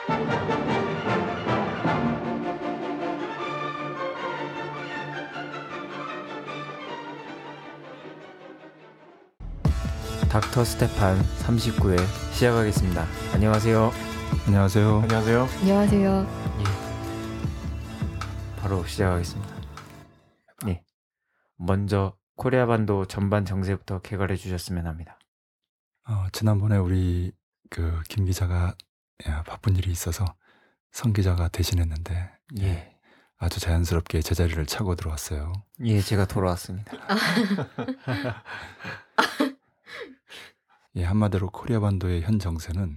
닥터 스테판 39회 시작하겠습니다. 안녕하세요. 안녕하세요. 안녕하세요. 안녕하세요. 바로 시작하겠습니다. 예. 먼저 코리아 반도 전반 정세부터 개괄해 주셨으면 합니다. 지난번에 우리 김 기자가 바쁜 일이 있어서 성 기자가 대신했는데 예. 아주 자연스럽게 제자리를 차고 들어왔어요. 예, 제가 돌아왔습니다. 한마디로 코리아 반도의 현 정세는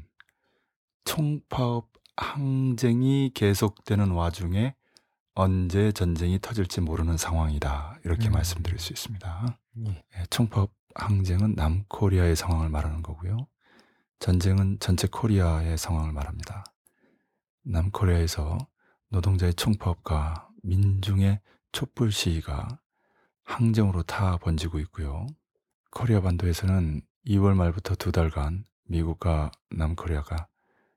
총파업 항쟁이 계속되는 와중에 언제 전쟁이 터질지 모르는 상황이다. 이렇게 말씀드릴 수 있습니다. 예. 총파업 항쟁은 남코리아의 상황을 말하는 거고요. 전쟁은 전체 코리아의 상황을 말합니다. 남코리아에서 노동자의 총파업과 민중의 촛불 시위가 항쟁으로 타 번지고 있고요. 코리아 반도에서는 2월 말부터 2달간 미국과 남코리아가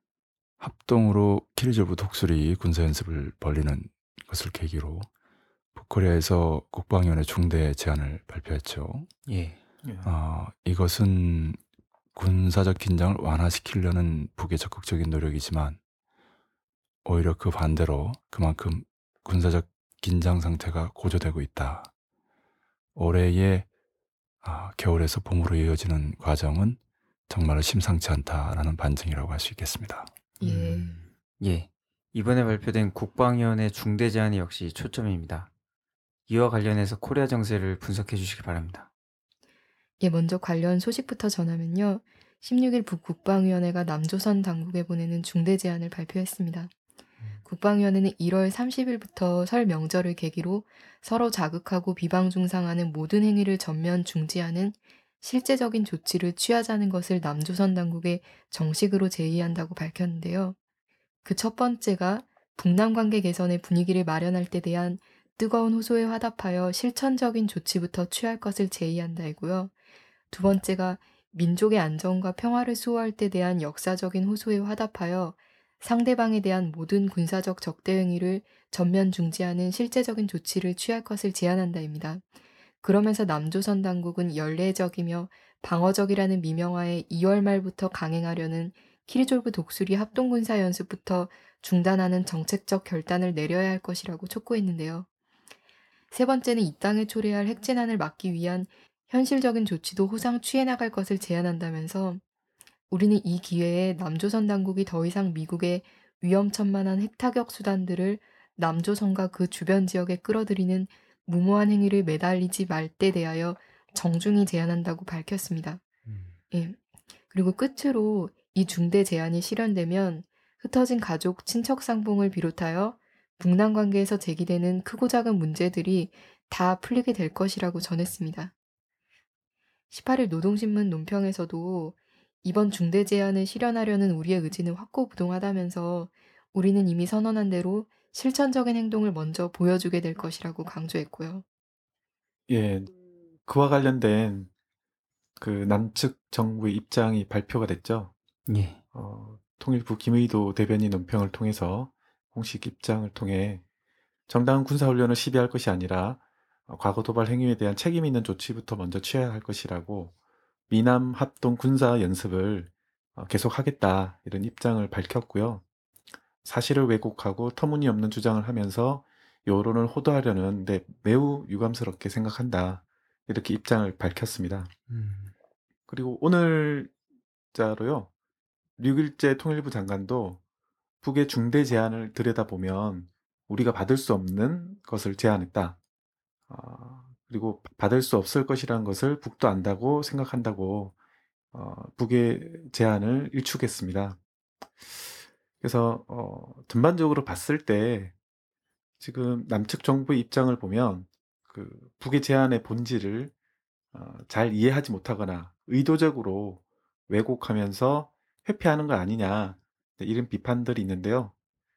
합동으로 키리졸브 독수리 군사연습을 벌이는 것을 계기로 북코리아에서 국방위원회 중대 제안을 발표했죠. 예. 이것은 군사적 긴장을 완화시키려는 북의 적극적인 노력이지만 오히려 그 반대로 그만큼 군사적 긴장 상태가 고조되고 있다. 올해의 겨울에서 봄으로 이어지는 과정은 정말 심상치 않다라는 반증이라고 할 수 있겠습니다. 예. 이번에 발표된 국방위원회 중대 제안이 역시 초점입니다. 이와 관련해서 코리아 정세를 분석해 주시기 바랍니다. 먼저 관련 소식부터 전하면요. 16일 북국방위원회가 남조선 당국에 보내는 중대 제안을 발표했습니다. 국방위원회는 1월 30일부터 설 명절을 계기로 서로 자극하고 비방 중상하는 모든 행위를 전면 중지하는 실제적인 조치를 취하자는 것을 남조선 당국에 정식으로 제의한다고 밝혔는데요. 그 첫 번째가 북남 관계 개선의 분위기를 마련할 때 대한 뜨거운 호소에 화답하여 실천적인 조치부터 취할 것을 제의한다이고요. 두 번째가 민족의 안정과 평화를 수호할 때 대한 역사적인 호소에 화답하여 상대방에 대한 모든 군사적 적대 행위를 전면 중지하는 실제적인 조치를 취할 것을 제안한다입니다. 그러면서 남조선 당국은 연례적이며 방어적이라는 미명하에 2월 말부터 강행하려는 키리졸브 독수리 합동군사 연습부터 중단하는 정책적 결단을 내려야 할 것이라고 촉구했는데요. 세 번째는 이 땅에 초래할 핵재난을 막기 위한 현실적인 조치도 호상 취해 나갈 것을 제안한다면서 우리는 이 기회에 남조선 당국이 더 이상 미국의 위험천만한 핵타격 수단들을 남조선과 그 주변 지역에 끌어들이는 무모한 행위를 매달리지 말 때 대하여 정중히 제안한다고 밝혔습니다. 그리고 끝으로 이 중대 제안이 실현되면 흩어진 가족, 친척 상봉을 비롯하여 북남 관계에서 제기되는 크고 작은 문제들이 다 풀리게 될 것이라고 전했습니다. 18일 노동신문 논평에서도 이번 중대 제안을 실현하려는 우리의 의지는 확고부동하다면서 우리는 이미 선언한 대로 실천적인 행동을 먼저 보여주게 될 것이라고 강조했고요. 그와 관련된 그 남측 정부의 입장이 발표가 됐죠. 예. 통일부 김의도 대변인 논평을 통해서 공식 입장을 통해 정당한 군사훈련을 시비할 것이 아니라 과거 도발 행위에 대한 책임 있는 조치부터 먼저 취해야 할 것이라고 미남 합동 군사 연습을 계속하겠다 이런 입장을 밝혔고요. 사실을 왜곡하고 터무니없는 주장을 하면서 여론을 호도하려는데 매우 유감스럽게 생각한다 이렇게 입장을 밝혔습니다. 그리고 오늘자로요. 류길재 통일부 장관도 북의 중대 제안을 들여다보면 우리가 받을 수 없는 것을 제안했다. 그리고 받을 수 없을 것이라는 것을 북도 안다고 생각한다고 북의 제안을 일축했습니다. 그래서 전반적으로 봤을 때 지금 남측 정부의 입장을 보면 그 북의 제안의 본질을 잘 이해하지 못하거나 의도적으로 왜곡하면서 회피하는 거 아니냐 이런 비판들이 있는데요.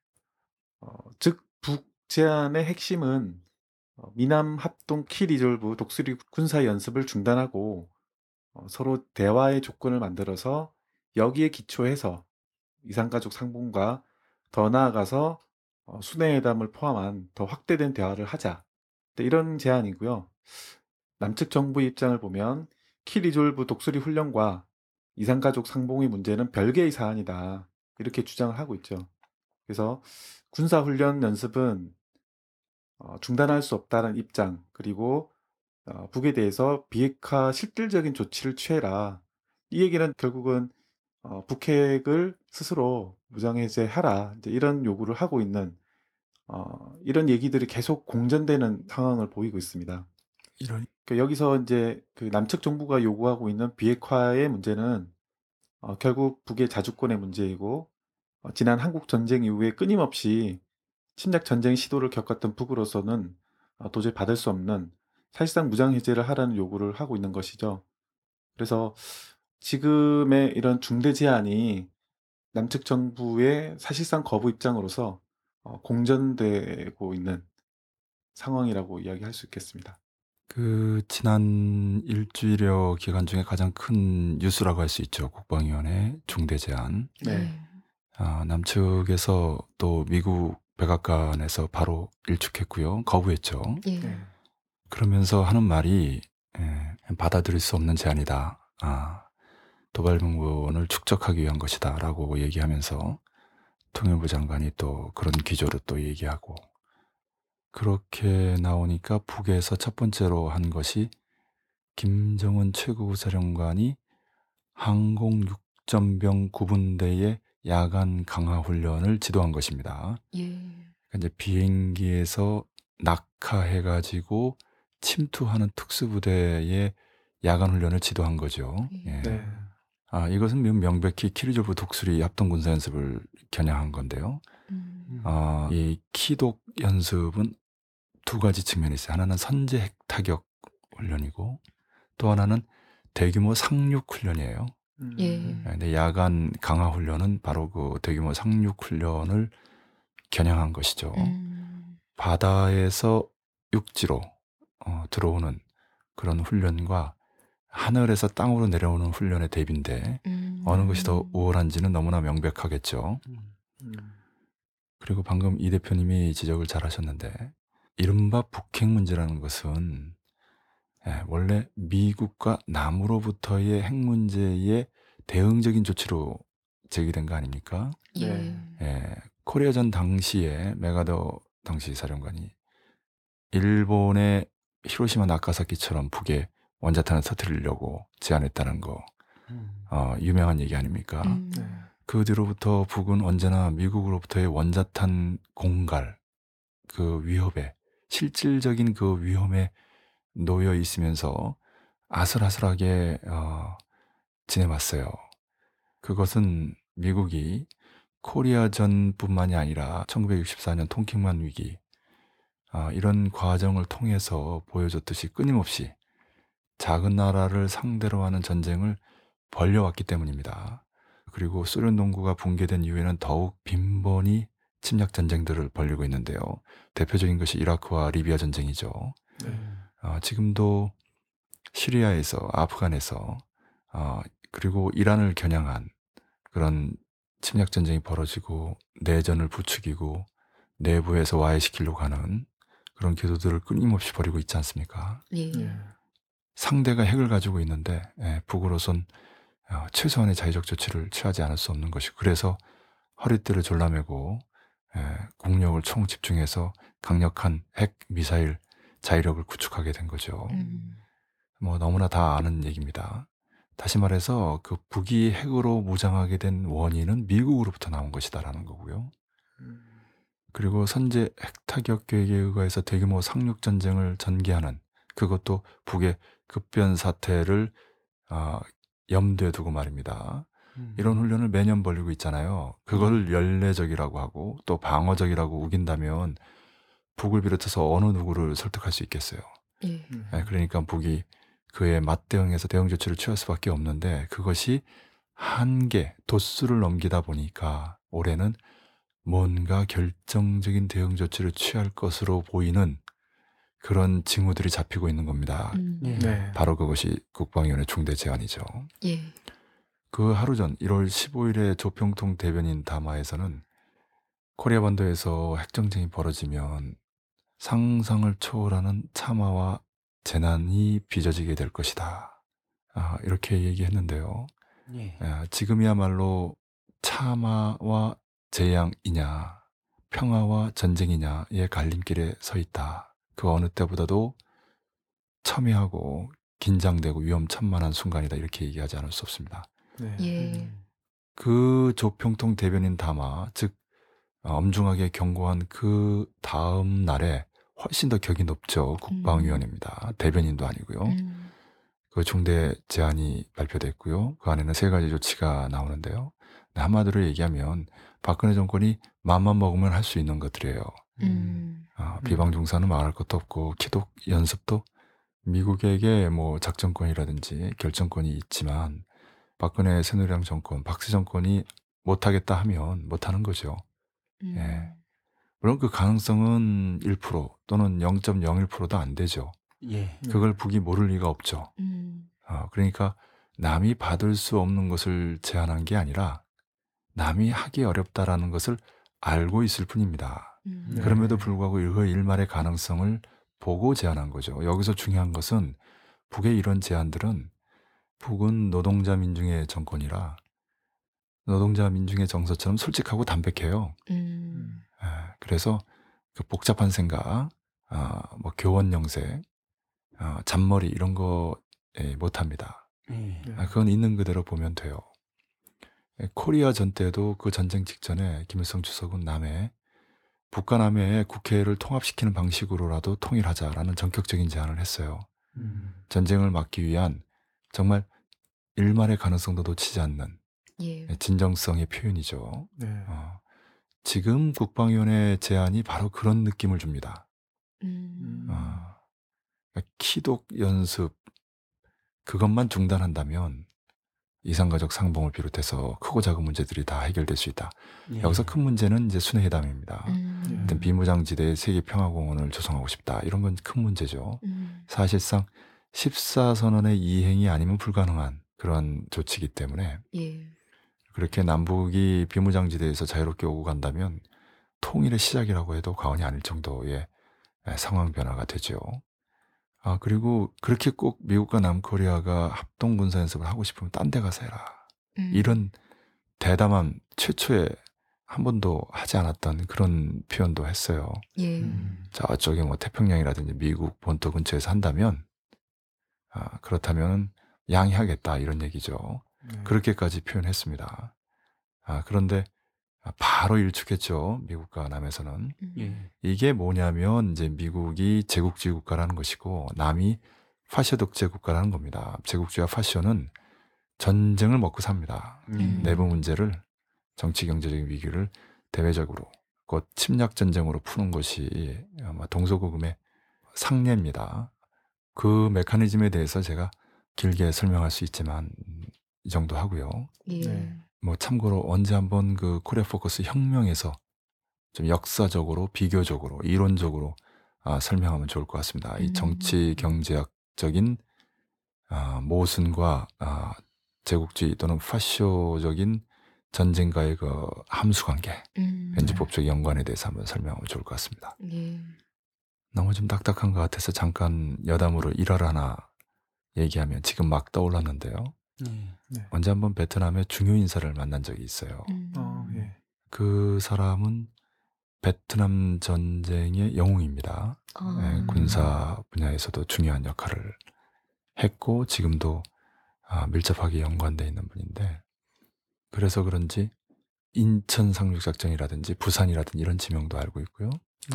즉 북 제안의 핵심은 미남 합동 키 리졸브 독수리 군사 연습을 중단하고 서로 대화의 조건을 만들어서 여기에 기초해서 이산가족 상봉과 더 나아가서 순회회담을 포함한 더 확대된 대화를 하자. 네, 이런 제안이고요. 남측 정부 입장을 보면 키리졸브 독수리 훈련과 이산가족 상봉의 문제는 별개의 사안이다. 이렇게 주장을 하고 있죠. 그래서 군사훈련 연습은 중단할 수 없다는 입장, 그리고 북에 대해서 비핵화 실질적인 조치를 취해라. 이 얘기는 결국은 북핵을 스스로 무장해제하라. 이제 이런 요구를 하고 있는 이런 얘기들이 계속 공전되는 상황을 보이고 있습니다. 이런 그러니까 여기서 이제 그 남측 정부가 요구하고 있는 비핵화의 문제는 결국 북의 자주권의 문제이고 지난 한국 전쟁 이후에 끊임없이 침략 전쟁 시도를 겪었던 북으로서는 도저히 받을 수 없는 사실상 무장 해제를 하라는 요구를 하고 있는 것이죠. 그래서 지금의 이런 중대 제안이 남측 정부의 사실상 거부 입장으로서 공전되고 있는 상황이라고 이야기할 수 있겠습니다. 그 지난 일주일여 기간 중에 가장 큰 뉴스라고 할 수 있죠. 국방위원회 중대 제안. 네. 남측에서 또 미국 백악관에서 바로 일축했고요. 거부했죠. 예. 네. 그러면서 하는 말이 받아들일 수 없는 제안이다. 도발병원을 축적하기 위한 것이다 라고 얘기하면서 통일부 장관이 또 그런 기조로 또 얘기하고, 그렇게 나오니까 북에서 첫 번째로 한 것이 김정은 최고부 사령관이 항공 육전병 9분대의 야간 강화 훈련을 지도한 것입니다. 예. 그러니까 이제 비행기에서 낙하해가지고 침투하는 특수부대의 야간 훈련을 지도한 거죠. 예. 네. 이것은 명백히 키리졸브 독수리 합동군사 연습을 겨냥한 건데요. 이 키독 연습은 두 가지 측면이 있어요. 하나는 선제 핵타격 훈련이고 또 하나는 대규모 상륙 훈련이에요. 예. 근데 야간 강화 훈련은 바로 그 대규모 상륙 훈련을 겨냥한 것이죠. 바다에서 육지로 들어오는 그런 훈련과 하늘에서 땅으로 내려오는 훈련의 대비인데 어느 것이 더 우월한지는 너무나 명백하겠죠. 그리고 방금 이 대표님이 지적을 잘 하셨는데, 이른바 북핵 문제라는 것은 원래 미국과 남으로부터의 핵 문제에 대응적인 조치로 제기된 거 아닙니까? 예. 코리아전 당시에 메가더 당시 사령관이 일본의 히로시마 나가사키처럼 북에 원자탄을 터뜨리려고 제안했다는 거 유명한 얘기 아닙니까? 네. 그 뒤로부터 북은 언제나 미국으로부터의 원자탄 공갈 그 위협에, 실질적인 그 위험에 놓여 있으면서 아슬아슬하게 지내왔어요. 그것은 미국이 코리아전뿐만이 아니라 1964년 통킹만 위기 이런 과정을 통해서 보여줬듯이 끊임없이 작은 나라를 상대로 하는 전쟁을 벌려왔기 때문입니다. 그리고 소련 동구가 붕괴된 이후에는 더욱 빈번히 침략 전쟁들을 벌이고 있는데요. 대표적인 것이 이라크와 리비아 전쟁이죠. 지금도 시리아에서, 아프간에서 그리고 이란을 겨냥한 그런 침략 전쟁이 벌어지고 내전을 부추기고 내부에서 와해시키려고 하는 그런 기도들을 끊임없이 벌이고 있지 않습니까? 예. 상대가 핵을 가지고 있는데 북으로선 최소한의 자위적 조치를 취하지 않을 수 없는 것이고, 그래서 허리띠를 졸라매고 국력을 총집중해서 강력한 핵 미사일 자위력을 구축하게 된 거죠. 뭐 너무나 다 아는 얘기입니다. 다시 말해서 그 북이 핵으로 무장하게 된 원인은 미국으로부터 나온 것이다라는 거고요. 그리고 선제 핵타격 계획에 의거해서 대규모 상륙 전쟁을 전개하는, 그것도 북의 급변 사태를 염두에 두고 말입니다. 이런 훈련을 매년 벌이고 있잖아요. 그걸 연례적이라고 하고 또 방어적이라고 우긴다면 북을 비롯해서 어느 누구를 설득할 수 있겠어요. 예. 그러니까 북이 그에 맞대응해서 대응 조치를 취할 수밖에 없는데, 그것이 한계, 도수를 넘기다 보니까 올해는 뭔가 결정적인 대응 조치를 취할 것으로 보이는 그런 징후들이 잡히고 있는 겁니다. 네. 바로 그것이 국방위원회 중대 제안이죠. 예. 그 하루 전 1월 15일에 조평통 대변인 담화에서는 코리아 반도에서 핵전쟁이 벌어지면 상상을 초월하는 참화와 재난이 빚어지게 될 것이다. 이렇게 얘기했는데요. 예. 지금이야말로 참화와 재앙이냐, 평화와 전쟁이냐의 갈림길에 서 있다. 그 어느 때보다도 첨예하고 긴장되고 위험천만한 순간이다. 이렇게 얘기하지 않을 수 없습니다. 네. 예. 그 조평통 대변인 담화, 즉 엄중하게 경고한 그 다음 날에 훨씬 더 격이 높죠. 국방위원회입니다. 대변인도 아니고요. 그 중대 제안이 발표됐고요. 그 안에는 3가지 조치가 나오는데요. 한마디로 얘기하면 박근혜 정권이 맘만 먹으면 할 수 있는 것들이에요. 비방 중사는 말할 것도 없고 기독 연습도 미국에게 뭐 작전권이라든지 결정권이 있지만 박근혜 새누리당 정권, 박씨 정권이 못하겠다 하면 못하는 거죠. 예. 물론 그 가능성은 1% 또는 0.01%도 안 되죠. 예. 그걸 북이 모를 리가 없죠. 그러니까 남이 받을 수 없는 것을 제안한 게 아니라 남이 하기 어렵다라는 것을 알고 있을 뿐입니다. 네. 그럼에도 불구하고 그 일말의 가능성을 보고 제안한 거죠. 여기서 중요한 것은 북의 이런 제안들은 북은 노동자 민중의 정권이라 노동자 민중의 정서처럼 솔직하고 담백해요. 그래서 그 복잡한 생각, 뭐 교원 영색, 잔머리 이런 거 못합니다. 예. 그건 있는 그대로 보면 돼요. 코리아 전 때도 그 전쟁 직전에 김일성 주석은 북과 남해의 국회를 통합시키는 방식으로라도 통일하자라는 전격적인 제안을 했어요. 전쟁을 막기 위한 정말 일말의 가능성도 놓치지 않는 예. 진정성의 표현이죠. 네. 지금 국방위원회 제안이 바로 그런 느낌을 줍니다. 그러니까 키독 연습 그것만 중단한다면 이산가족 상봉을 비롯해서 크고 작은 문제들이 다 해결될 수 있다. 예. 여기서 큰 문제는 이제 순회회담입니다. 하여튼 비무장지대에 세계평화공원을 조성하고 싶다. 이런 건 큰 문제죠. 사실상 14선언의 이행이 아니면 불가능한 그런 조치이기 때문에 예. 그렇게 남북이 비무장지대에서 자유롭게 오고 간다면 통일의 시작이라고 해도 과언이 아닐 정도의 상황 변화가 되죠. 그리고 그렇게 꼭 미국과 남코리아가 합동 군사 연습을 하고 싶으면 딴 데 가서 해라. 이런 대담한 최초에 한 번도 하지 않았던 그런 표현도 했어요. 예. 저쪽에 뭐 태평양이라든지 미국 본토 근처에서 한다면 그렇다면 양해하겠다 이런 얘기죠. 네. 그렇게까지 표현했습니다. 그런데 바로 일축했죠. 미국과 남에서는. 예. 이게 뭐냐면 이제 미국이 제국주의 국가라는 것이고 남이 파쇼 독재 국가라는 겁니다. 제국주의와 파쇼는 전쟁을 먹고 삽니다. 내부 문제를 정치 경제적인 위기를 대외적으로 곧 침략 전쟁으로 푸는 것이 아마 동서고금의 상례입니다. 그 메커니즘에 대해서 제가 길게 설명할 수 있지만 이 정도 하고요. 예. 네. 뭐 참고로 언제 한번 그 코리아 포커스 혁명에서 좀 역사적으로 비교적으로 이론적으로 설명하면 좋을 것 같습니다. 이 정치 경제학적인 모순과 제국주의 또는 파쇼적인 전쟁과의 그 함수관계, 현지법적 연관에 대해서 한번 설명하면 좋을 것 같습니다. 예. 너무 좀 딱딱한 것 같아서 잠깐 여담으로 일화를 하나 얘기하면 지금 막 떠올랐는데요. 네. 언제 한번 베트남의 중요 인사를 만난 적이 있어요. 예. 그 사람은 베트남 전쟁의 영웅입니다. 군사 분야에서도 중요한 역할을 했고 지금도 밀접하게 연관되어 있는 분인데 그래서 그런지 인천 상륙작전이라든지 부산이라든지 이런 지명도 알고 있고요.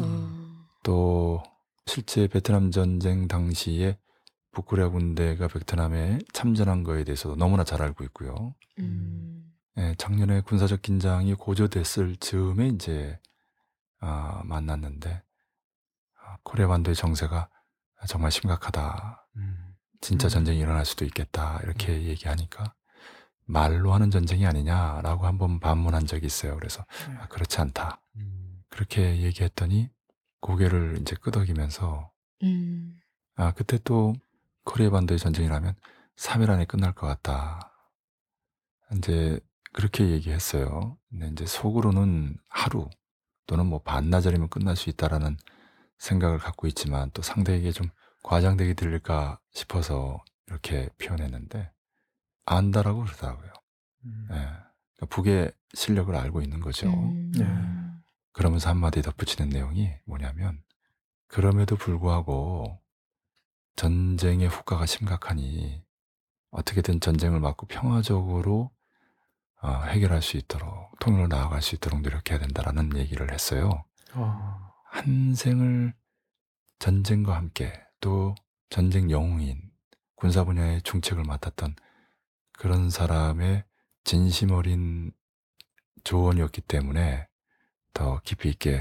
또 실제 베트남 전쟁 당시에 북코리아 군대가 베트남에 참전한 거에 대해서도 너무나 잘 알고 있고요. 작년에 군사적 긴장이 고조됐을 즈음에 이제 만났는데 코리아 반도의 정세가 정말 심각하다. 진짜 전쟁이 일어날 수도 있겠다. 이렇게 얘기하니까 말로 하는 전쟁이 아니냐라고 한번 반문한 적이 있어요. 그래서 그렇지 않다. 그렇게 얘기했더니 고개를 이제 끄덕이면서 그때 또 코리아 반도의 전쟁이라면 3일 안에 끝날 것 같다. 이제 그렇게 얘기했어요. 근데 이제 속으로는 하루 또는 뭐 반나절이면 끝날 수 있다라는 생각을 갖고 있지만 또 상대에게 좀 과장되게 들릴까 싶어서 이렇게 표현했는데 안다라고 그러더라고요. 예. 그러니까 북의 실력을 알고 있는 거죠. 네. 그러면서 한마디 덧붙이는 내용이 뭐냐면 그럼에도 불구하고 전쟁의 후과가 심각하니 어떻게든 전쟁을 막고 평화적으로 해결할 수 있도록 통일로 나아갈 수 있도록 노력해야 된다라는 얘기를 했어요. 한 생을 전쟁과 함께 또 전쟁 영웅인 군사 분야의 중책을 맡았던 그런 사람의 진심 어린 조언이었기 때문에 더 깊이 있게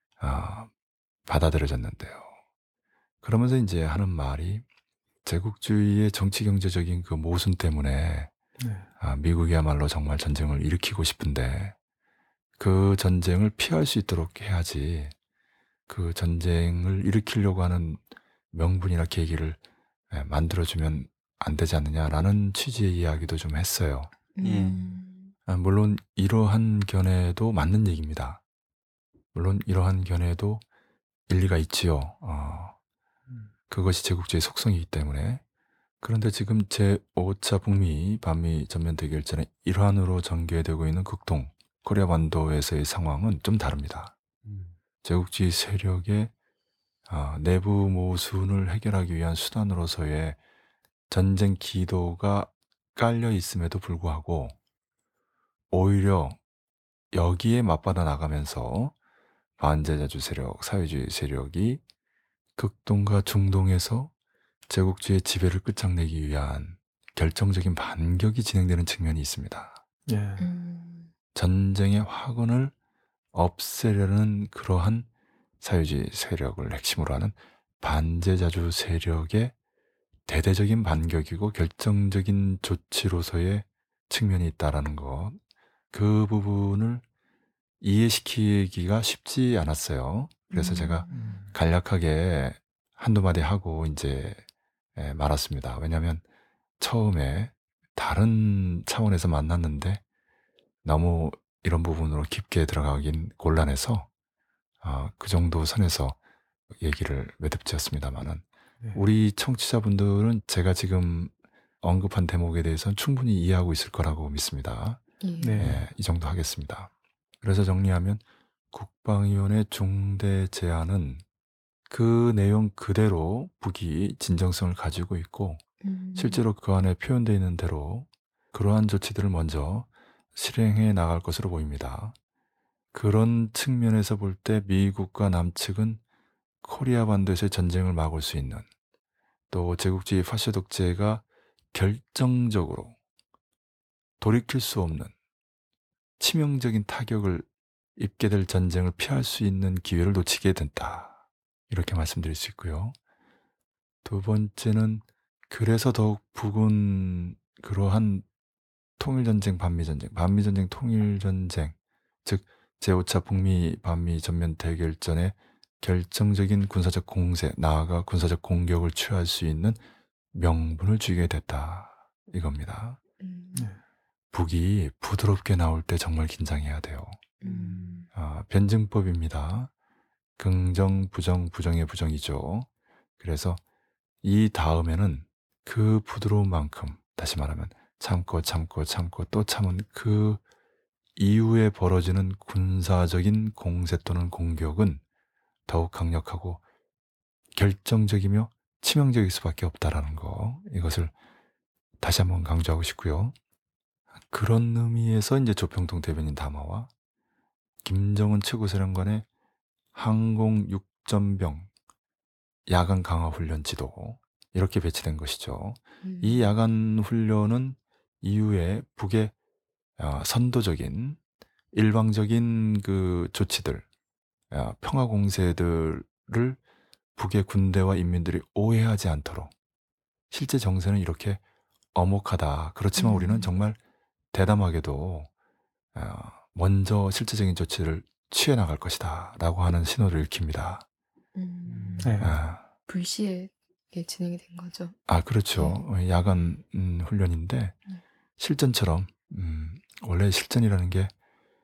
받아들여졌는데요. 그러면서 이제 하는 말이 제국주의의 정치 경제적인 그 모순 때문에 네. 미국이야말로 정말 전쟁을 일으키고 싶은데 그 전쟁을 피할 수 있도록 해야지 그 전쟁을 일으키려고 하는 명분이나 계기를 만들어주면 안 되지 않느냐라는 취지의 이야기도 좀 했어요. 예. 물론 이러한 견해도 맞는 얘기입니다. 물론 이러한 견해도 일리가 있지요. 그것이 제국주의 속성이기 때문에. 그런데 지금 제5차 북미 반미 전면 대결전의 일환으로 전개되고 있는 극동 코리아 반도에서의 상황은 좀 다릅니다. 제국주의 세력의 내부 모순을 해결하기 위한 수단으로서의 전쟁 기도가 깔려 있음에도 불구하고 오히려 여기에 맞받아 나가면서 반제자주 세력, 사회주의 세력이 극동과 중동에서 제국주의 지배를 끝장내기 위한 결정적인 반격이 진행되는 측면이 있습니다. 예. 전쟁의 화근을 없애려는 그러한 사회주의 세력을 핵심으로 하는 반제자주 세력의 대대적인 반격이고 결정적인 조치로서의 측면이 있다라는 것, 그 부분을 이해시키기가 쉽지 않았어요. 그래서 제가 간략하게 한두 마디 하고 이제 말았습니다. 왜냐하면 처음에 다른 차원에서 만났는데 너무 이런 부분으로 깊게 들어가긴 곤란해서 그 정도 선에서 얘기를 매듭지었습니다만은 네. 우리 청취자분들은 제가 지금 언급한 대목에 대해서는 충분히 이해하고 있을 거라고 믿습니다. 네. 이 정도 하겠습니다. 그래서 정리하면 국방위원회 중대 제안은 그 내용 그대로 북이 진정성을 가지고 있고 실제로 그 안에 표현되어 있는 대로 그러한 조치들을 먼저 실행해 나갈 것으로 보입니다. 그런 측면에서 볼 때 미국과 남측은 코리아 반도에서의 전쟁을 막을 수 있는 또 제국주의 파쇼 독재가 결정적으로 돌이킬 수 없는 치명적인 타격을 입게 될 전쟁을 피할 수 있는 기회를 놓치게 된다. 이렇게 말씀드릴 수 있고요. 두 번째는 그래서 더욱 북은 그러한 통일전쟁, 반미전쟁, 반미전쟁, 통일전쟁, 즉 제5차 북미 반미 전면 대결전에 결정적인 군사적 공세, 나아가 군사적 공격을 취할 수 있는 명분을 쥐게 됐다. 이겁니다. 네. 북이 부드럽게 나올 때 정말 긴장해야 돼요. 변증법입니다. 긍정, 부정, 부정의 부정이죠. 그래서 이 다음에는 그 부드러운 만큼, 다시 말하면 참고 또 참은 그 이후에 벌어지는 군사적인 공세 또는 공격은 더욱 강력하고 결정적이며 치명적일 수밖에 없다라는 거, 이것을 다시 한번 강조하고 싶고요. 그런 의미에서 이제 조평동 대변인 담화와 김정은 최고사령관의 항공 육전병 야간 강화 훈련 지도 이렇게 배치된 것이죠. 이 야간 훈련은 이후에 북의 선도적인 일방적인 그 조치들, 평화 공세들을 북의 군대와 인민들이 오해하지 않도록 실제 정세는 이렇게 엄혹하다. 그렇지만 우리는 정말 대담하게도 먼저 실제적인 조치를 취해 나갈 것이다 라고 하는 신호를 읽힙니다. 네. 불시에 진행이 된 거죠. 그렇죠. 야간 훈련인데 실전처럼 원래 실전이라는 게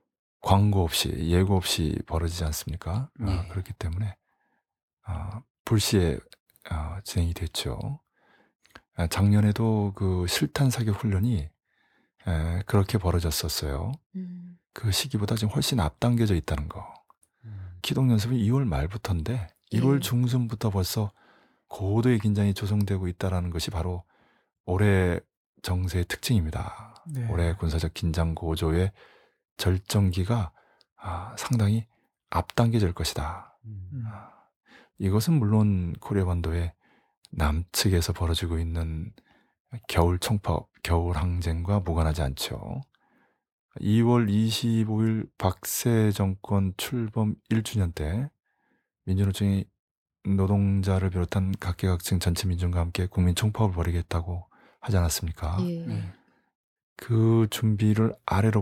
광고 없이 예고 없이 벌어지지 않습니까? 예. 그렇기 때문에 불시에 진행이 됐죠. 작년에도 그 실탄 사격 훈련이 그렇게 벌어졌었어요. 그 시기보다 지금 훨씬 앞당겨져 있다는 거. 기동 연습이 2월 말부터인데 1월 예. 중순부터 벌써 고도의 긴장이 조성되고 있다는 것이 바로 올해 정세의 특징입니다. 네. 올해 군사적 긴장 고조의 절정기가 상당히 앞당겨질 것이다. 이것은 물론 코리아 반도의 남측에서 벌어지고 있는 겨울 총파업, 겨울 항쟁과 무관하지 않죠. 2월 25일 박새 정권 출범 1주년 때 민주노총이 노동자를 비롯한 각계각층 전체 민중과 함께 국민 총파업을 벌이겠다고 하지 않았습니까? 예. 예. 그 준비를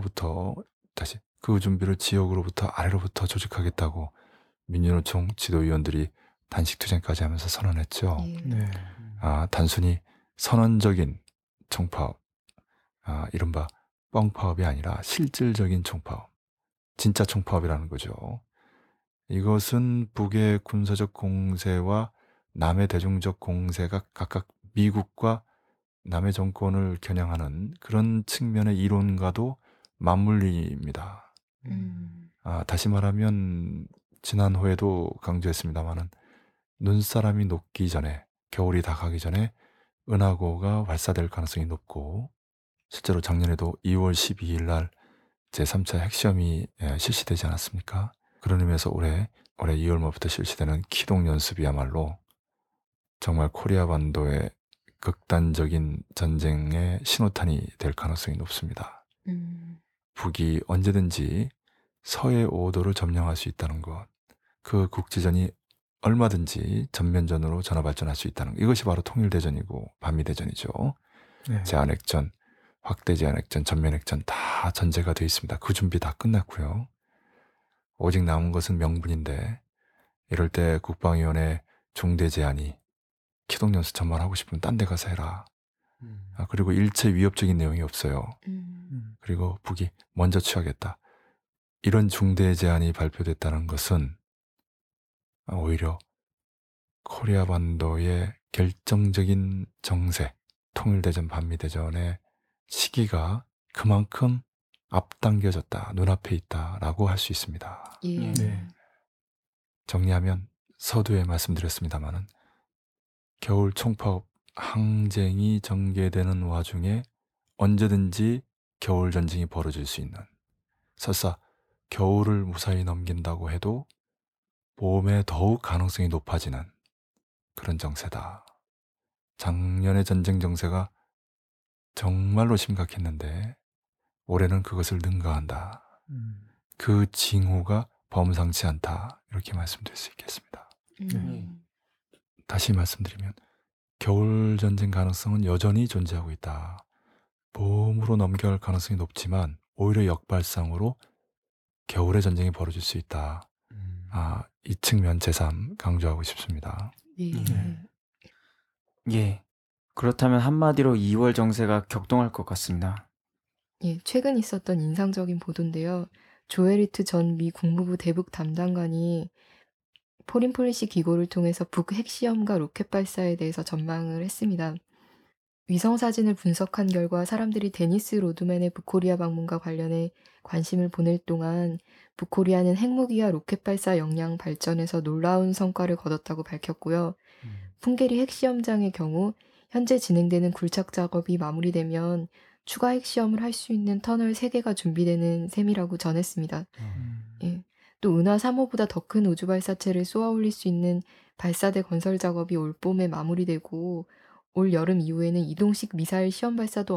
그 준비를 지역으로부터 아래로부터 조직하겠다고 민주노총 지도위원들이 단식투쟁까지 하면서 선언했죠. 예. 네. 단순히 선언적인 총파업, 이른바 뻥파업이 아니라 실질적인 총파업, 진짜 총파업이라는 거죠. 이것은 북의 군사적 공세와 남의 대중적 공세가 각각 미국과 남의 정권을 겨냥하는 그런 측면의 이론과도 맞물립니다. 다시 말하면 지난 호에도 강조했습니다마는 눈사람이 녹기 전에, 겨울이 다 가기 전에 은하고가 발사될 가능성이 높고, 실제로 작년에도 2월 12일 날 제3차 핵시험이 실시되지 않았습니까? 그런 의미에서 올해 2월 말부터 실시되는 기동 연습이야말로 정말 코리아 반도의 극단적인 전쟁의 신호탄이 될 가능성이 높습니다. 북이 언제든지 서해 5도를 점령할 수 있다는 것, 그 국지전이 얼마든지 전면전으로 전화 발전할 수 있다는 것, 이것이 바로 통일대전이고 반미대전이죠. 네. 제한핵전, 확대 제한핵전, 전면핵전 다 전제가 되어 있습니다. 그 준비 다 끝났고요. 오직 남은 것은 명분인데, 이럴 때 국방위원회 중대 제안이 기동연습 전만하고 싶으면 딴 데 가서 해라. 그리고 일체 위협적인 내용이 없어요. 그리고 북이 먼저 취하겠다. 이런 중대 제안이 발표됐다는 것은 오히려 코리아 반도의 결정적인 정세, 통일대전, 반미대전의 시기가 그만큼 앞당겨졌다, 눈앞에 있다라고 할 수 있습니다. 예. 네. 정리하면 서두에 말씀드렸습니다마는 겨울 총파업 항쟁이 전개되는 와중에 언제든지 겨울 전쟁이 벌어질 수 있는, 설사 겨울을 무사히 넘긴다고 해도 봄에 더욱 가능성이 높아지는 그런 정세다. 작년의 전쟁 정세가 정말로 심각했는데 올해는 그것을 능가한다. 그 징후가 범상치 않다. 이렇게 말씀드릴 수 있겠습니다. 다시 말씀드리면 겨울 전쟁 가능성은 여전히 존재하고 있다. 봄으로 넘겨갈 가능성이 높지만 오히려 역발상으로 겨울에 전쟁이 벌어질 수 있다. 이 측면 제3 강조하고 싶습니다. 예. 예. 그렇다면 한마디로 2월 정세가 격동할 것 같습니다. 예, 최근 있었던 인상적인 보도인데요. 조에리트 전 미 국무부 대북 담당관이 포린 폴리시 기고를 통해서 북 핵시험과 로켓 발사에 대해서 전망을 했습니다. 위성 사진을 분석한 결과 사람들이 데니스 로드맨의 북코리아 방문과 관련해 관심을 보낼 동안 북코리아는 핵무기와 로켓 발사 역량 발전에서 놀라운 성과를 거뒀다고 밝혔고요. 풍계리 핵시험장의 경우 현재 진행되는 굴착 작업이 마무리되면 추가 핵시험을 할 수 있는 터널 3개가 준비되는 셈이라고 전했습니다. 예. 또 은하 3호보다 더 큰 우주 발사체를 쏘아 올릴 수 있는 발사대 건설 작업이 올 봄에 마무리되고 올 여름 이후에는 이동식 미사일 시험 발사도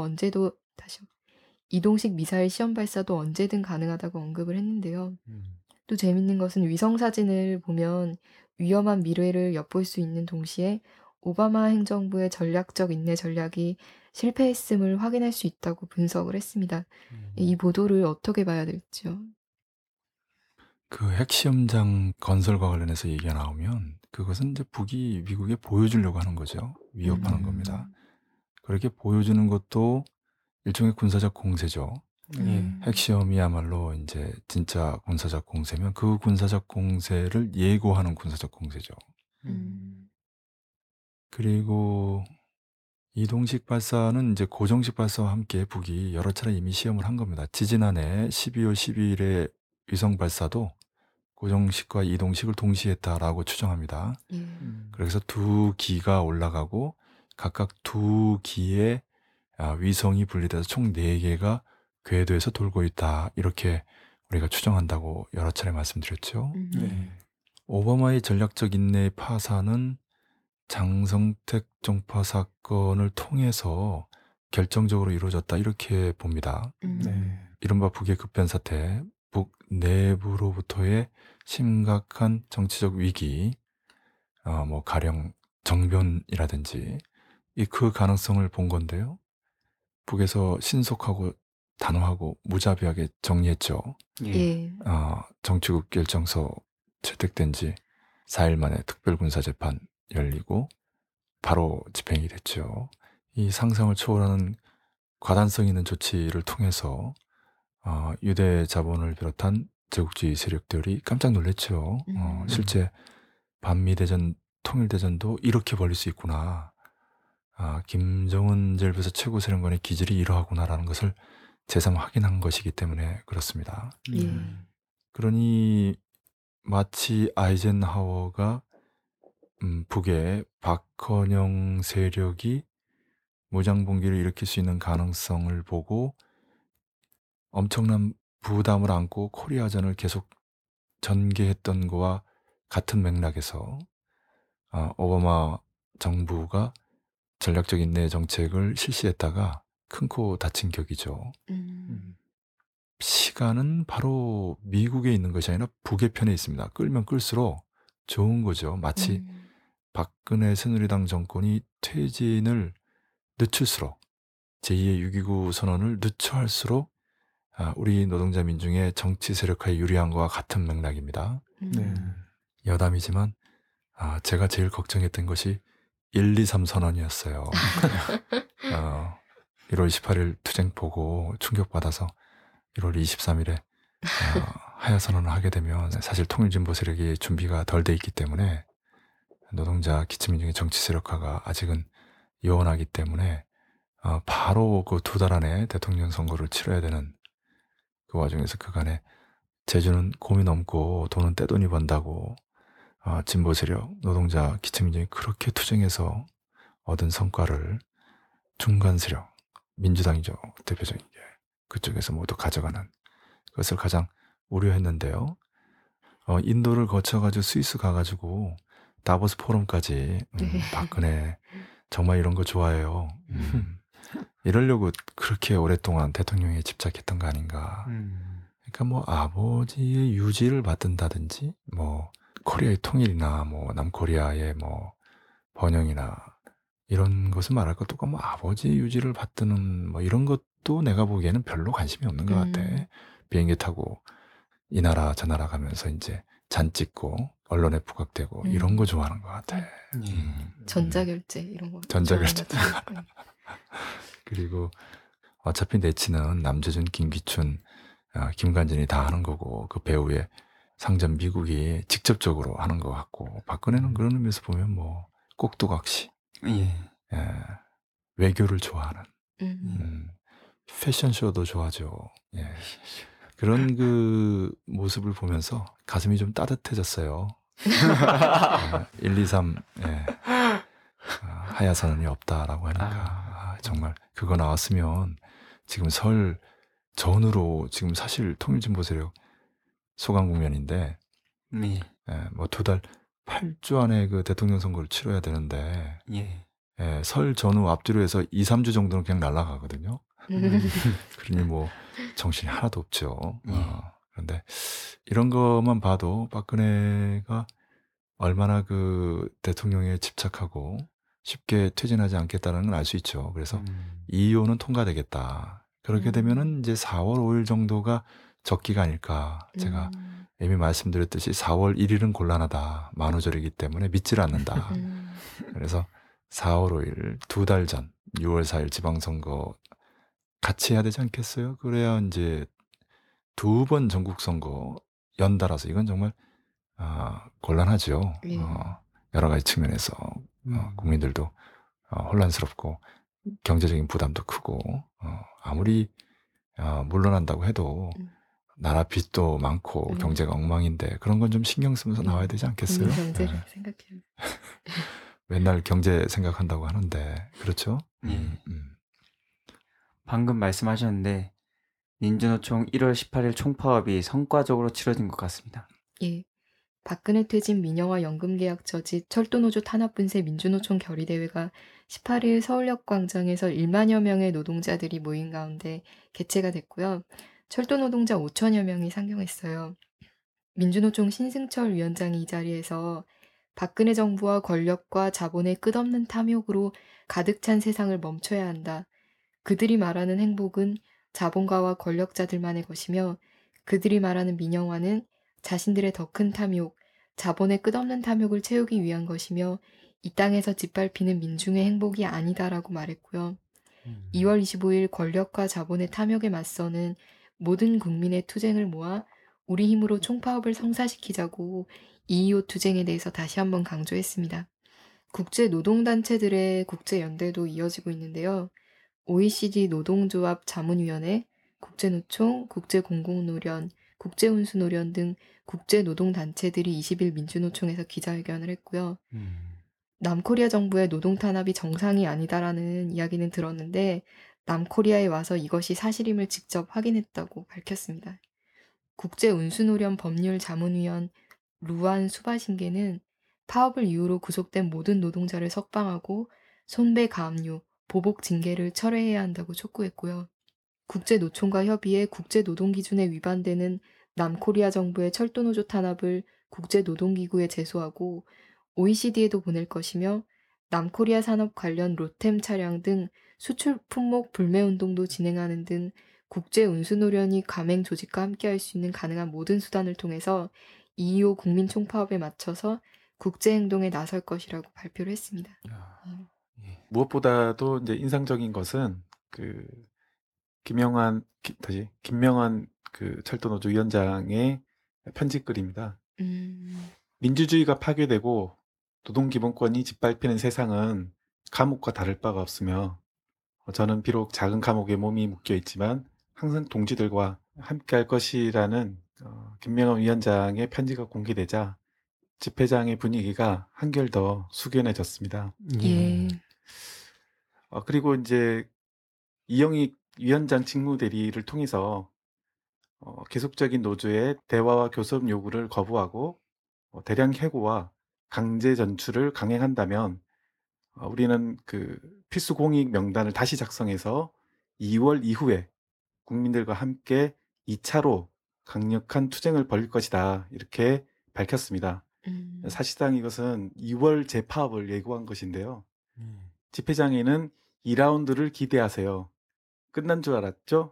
언제든 가능하다고 언급을 했는데요. 또 재밌는 것은 위성 사진을 보면 위험한 미래를 엿볼 수 있는 동시에 오바마 행정부의 전략적 인내 전략이 실패했음을 확인할 수 있다고 분석을 했습니다. 이 보도를 어떻게 봐야 될지요? 그 핵시험장 건설과 관련해서 얘기가 나오면 그것은 이제 북이 미국에 보여주려고 하는 거죠. 위협하는 겁니다. 그렇게 보여주는 것도 일종의 군사적 공세죠. 핵시험이야말로 이제 진짜 군사적 공세면 그 군사적 공세를 예고하는 군사적 공세죠. 그리고 이동식 발사는 이제 고정식 발사와 함께 북이 여러 차례 이미 시험을 한 겁니다. 지지난해 12월 12일에 위성 발사도 고정식과 이동식을 동시에 했다라고 추정합니다. 그래서 두 기가 올라가고 각각 두 기의 위성이 분리돼서 총 4개가 궤도에서 돌고 있다. 이렇게 우리가 추정한다고 여러 차례 말씀드렸죠. 오바마의 전략적 인내의 파산은 장성택 종파 사건을 통해서 결정적으로 이루어졌다. 이렇게 봅니다. 이른바 북의 급변 사태, 북 내부로부터의 심각한 정치적 위기, 뭐 가령 정변이라든지 그 가능성을 본 건데요. 북에서 신속하고 단호하고 무자비하게 정리했죠. 정치국 결정서 채택된 지 4일 만에 특별군사재판 열리고 바로 집행이 됐죠. 이 상상을 초월하는 과단성 있는 조치를 통해서 유대 자본을 비롯한 제국주의 세력들이 깜짝 놀랐죠. 실제 반미대전, 통일대전도 이렇게 벌릴 수 있구나. 김정은 젤베서 최고사령관의 기질이 이러하구나라는 것을 새삼 확인한 것이기 때문에 그렇습니다. 그러니 마치 아이젠하워가 북의 박헌영 세력이 무장봉기를 일으킬 수 있는 가능성을 보고 엄청난 부담을 안고 코리아전을 계속 전개했던 것과 같은 맥락에서 오바마 정부가 전략적 인내 정책을 실시했다가 큰 코 다친 격이죠. 시간은 바로 미국에 있는 것이 아니라 북의 편에 있습니다. 끌면 끌수록 좋은 거죠. 마치 박근혜 새누리당 정권이 퇴진을 늦출수록 제2의 6.29 선언을 늦춰할수록 우리 노동자 민중의 정치 세력화에 유리한 것과 같은 맥락입니다. 여담이지만 제가 제일 걱정했던 것이 1, 2, 3 선언이었어요. 1월 18일 투쟁 보고 충격받아서 1월 23일에 하야 선언을 하게 되면 사실 통일진보 세력이 준비가 덜 돼 있기 때문에 노동자 기초민중의 정치 세력화가 아직은 요원하기 때문에 바로 그 2달 안에 대통령 선거를 치러야 되는 그 와중에서 그간에 제주는 곰이 넘고 돈은 떼돈이 번다고 진보 세력, 노동자 기초민중이 그렇게 투쟁해서 얻은 성과를 중간 세력, 민주당이죠. 대표적인 게. 그쪽에서 모두 가져가는 그것을 가장 우려했는데요. 인도를 거쳐가지고 스위스 가가지고 다보스 포럼까지 박근혜 정말 이런 거 좋아해요. 이러려고 그렇게 오랫동안 대통령에 집착했던 거 아닌가. 그러니까 뭐 아버지의 유지를 받든다든지 뭐 코리아의 통일이나 뭐 남코리아의 뭐 번영이나 이런 것을 말할 것도 없고 뭐 아버지의 유지를 받드는 뭐 이런 것도 내가 보기에는 별로 관심이 없는 것 같아. 비행기 타고 이 나라 저 나라 가면서 이제 잔 찍고 언론에 부각되고 이런 거 좋아하는 것 같아. 전자결제 이런 거. 전자결제. 그리고 어차피 내치는 남재준, 김기춘, 김관진이 다 하는 거고 그 배우의 상전 미국이 직접적으로 하는 것 같고 박근혜는 그런 의미에서 보면 뭐 꼭두각시 외교를 좋아하는 패션쇼도 좋아하죠. 그런 그 모습을 보면서 가슴이 좀 따뜻해졌어요. 1, 2, 3 하야 선언이 없다라고 하니까 정말 그거 나왔으면 지금 설 전후로 지금 사실 통일진보 세력 소강 국면인데 뭐 2달 8주 안에 그 대통령 선거를 치러야 되는데 설 전후 앞뒤로 해서 2, 3주 정도는 그냥 날아가거든요. 그러니 뭐 정신이 하나도 없죠. 그런데 이런 것만 봐도 박근혜가 얼마나 그 대통령에 집착하고 쉽게 퇴진하지 않겠다는 걸 알 수 있죠. 그래서 2호는 통과되겠다. 그렇게 되면은 이제 4월 5일 정도가 적기가 아닐까. 제가 이미 말씀드렸듯이 4월 1일은 곤란하다. 만우절이기 때문에 믿질 않는다. 그래서 4월 5일 2달 전 6월 4일 지방선거 같이 해야 되지 않겠어요? 그래야 이제 2번 전국 선거 연달아서 이건 정말 곤란하죠. 예. 여러 가지 측면에서 국민들도 혼란스럽고 경제적인 부담도 크고 아무리 물러난다고 해도 음. 나라 빚도 많고 음. 경제가 엉망인데 그런 건 좀 신경 쓰면서 나와야 되지 않겠어요? 국민 경제를 네. 생각해요. 맨날 경제 생각한다고 하는데 그렇죠? 예. 방금 말씀하셨는데 민주노총 1월 18일 총파업이 성과적으로 치러진 것 같습니다. 예. 박근혜 퇴진 민영화 연금계약 저지 철도노조 탄압 분쇄 민주노총 결의대회가 18일 서울역 광장에서 1만여 명의 노동자들이 모인 가운데 개최가 됐고요. 철도 노동자 5천여 명이 상경했어요. 민주노총 신승철 위원장이 이 자리에서 박근혜 정부와 권력과 자본의 끝없는 탐욕으로 가득 찬 세상을 멈춰야 한다. 그들이 말하는 행복은 자본가와 권력자들만의 것이며 그들이 말하는 민영화는 자신들의 더 큰 탐욕, 자본의 끝없는 탐욕을 채우기 위한 것이며 이 땅에서 짓밟히는 민중의 행복이 아니다라고 말했고요. 2월 25일 권력과 자본의 탐욕에 맞서는 모든 국민의 투쟁을 모아 우리 힘으로 총파업을 성사시키자고 2.25 투쟁에 대해서 다시 한번 강조했습니다. 국제 노동단체들의 국제연대도 이어지고 있는데요. OECD 노동조합 자문위원회, 국제노총, 국제공공노련, 국제운수노련 등 국제노동단체들이 20일 민주노총에서 기자회견을 했고요. 남코리아 정부의 노동 탄압이 정상이 아니다라는 이야기는 들었는데 남코리아에 와서 이것이 사실임을 직접 확인했다고 밝혔습니다. 국제운수노련 법률 자문위원 루안 수바신게는 파업을 이유로 구속된 모든 노동자를 석방하고 손배 가압류, 보복 징계를 철회해야 한다고 촉구했고요. 국제노총과 협의해 국제노동기준에 위반되는 남코리아 정부의 철도노조 탄압을 국제노동기구에 제소하고 OECD에도 보낼 것이며 남코리아 산업 관련 로템 차량 등 수출 품목 불매 운동도 진행하는 등 국제운수노련이 가맹 조직과 함께할 수 있는 가능한 모든 수단을 통해서 2.25 국민 총파업에 맞춰서 국제행동에 나설 것이라고 발표를 했습니다. 무엇보다도 이제 인상적인 것은 그 김명한 그 철도노조 위원장의 편집글입니다. 민주주의가 파괴되고 노동기본권이 짓밟히는 세상은 감옥과 다를 바가 없으며 저는 비록 작은 감옥에 몸이 묶여 있지만 항상 동지들과 함께할 것이라는 김명한 위원장의 편지가 공개되자 집회장의 분위기가 한결 더 숙연해졌습니다. 예. 그리고 이제 이영익 위원장 직무 대리를 통해서 계속적인 노조의 대화와 교섭 요구를 거부하고 대량 해고와 강제 전출을 강행한다면 우리는 그 필수 공익 명단을 다시 작성해서 2월 이후에 국민들과 함께 2차로 강력한 투쟁을 벌일 것이다. 이렇게 밝혔습니다. 사실상 이것은 2월 재파업을 예고한 것인데요. 집회장에는 2라운드를 기대하세요. 끝난 줄 알았죠?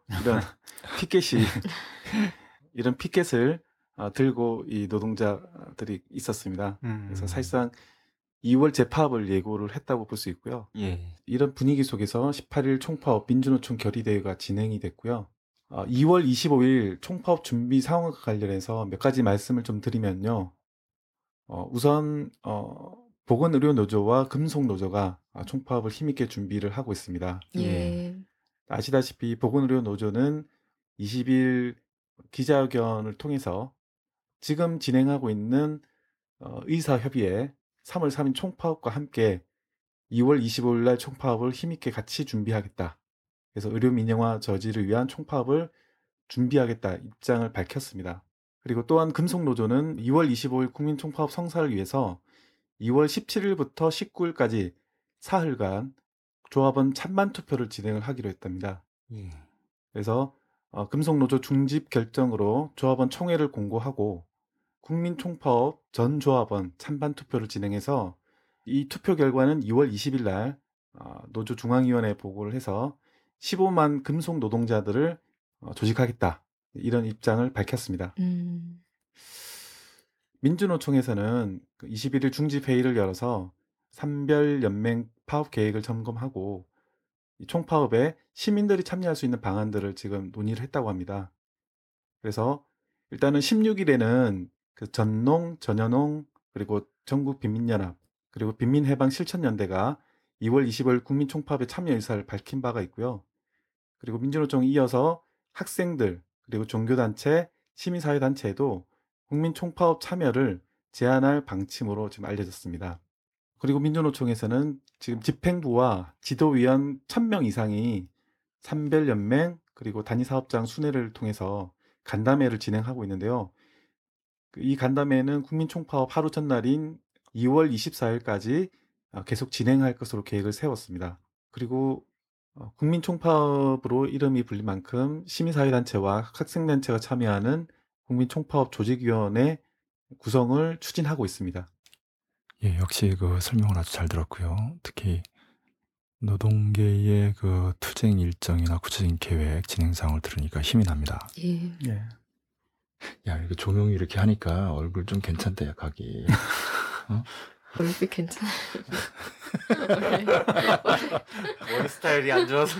이런 피켓을 들고 이 노동자들이 있었습니다. 그래서 사실상 2월 재파업을 예고를 했다고 볼 수 있고요. 예. 이런 분위기 속에서 18일 총파업 민주노총 결의대회가 진행이 됐고요. 2월 25일 총파업 준비 상황과 관련해서 몇 가지 말씀을 좀 드리면요. 우선 보건의료노조와 금속노조가 총파업을 힘있게 준비를 하고 있습니다. 예. 아시다시피 보건의료노조는 20일 기자회견을 통해서 지금 진행하고 있는 의사협의회 3월 3일 총파업과 함께 2월 25일 날 총파업을 힘있게 같이 준비하겠다. 그래서 의료 민영화 저지를 위한 총파업을 준비하겠다 입장을 밝혔습니다. 그리고 또한 금속노조는 2월 25일 국민 총파업 성사를 위해서 2월 17일부터 19일까지 사흘간 조합원 찬반 투표를 진행을 하기로 했답니다. 그래서 금속노조 중집 결정으로 조합원 총회를 공고하고 국민 총파업 전 조합원 찬반 투표를 진행해서 이 투표 결과는 2월 20일 날 노조 중앙위원회에 보고를 해서 15만 금속 노동자들을 조직하겠다. 이런 입장을 밝혔습니다. 민주노총에서는 21일 중집회의를 열어서 산별연맹 파업 계획을 점검하고 이 총파업에 시민들이 참여할 수 있는 방안들을 지금 논의를 했다고 합니다. 그래서 일단은 16일에는 그 전농, 전현농, 그리고 전국 빈민연합, 그리고 빈민해방실천연대가 2월 25일 국민총파업에 참여 의사를 밝힌 바가 있고요. 그리고 민주노총이 이어서 학생들, 그리고 종교단체, 시민사회단체에도 국민총파업 참여를 제한할 방침으로 지금 알려졌습니다. 그리고 민주노총에서는 지금 집행부와 지도위원 1000명 이상이 산별연맹 그리고 단위사업장 순회를 통해서 간담회를 진행하고 있는데요. 이 간담회는 국민총파업 하루 전날인 2월 24일까지 계속 진행할 것으로 계획을 세웠습니다. 그리고 국민총파업으로 이름이 불린 만큼 시민사회단체와 학생단체가 참여하는 국민총파업 조직위원회 구성을 추진하고 있습니다. 예, 역시 그 설명을 아주 잘 들었고요. 특히 노동계의 그 투쟁 일정이나 구체적인 계획, 진행 사항을 들으니까 힘이 납니다. 예. 예. 야, 이거 조명이 이렇게 하니까 얼굴 좀 괜찮다, 약하기. 얼굴 괜찮아요. 머리 스타일이 안 좋아서.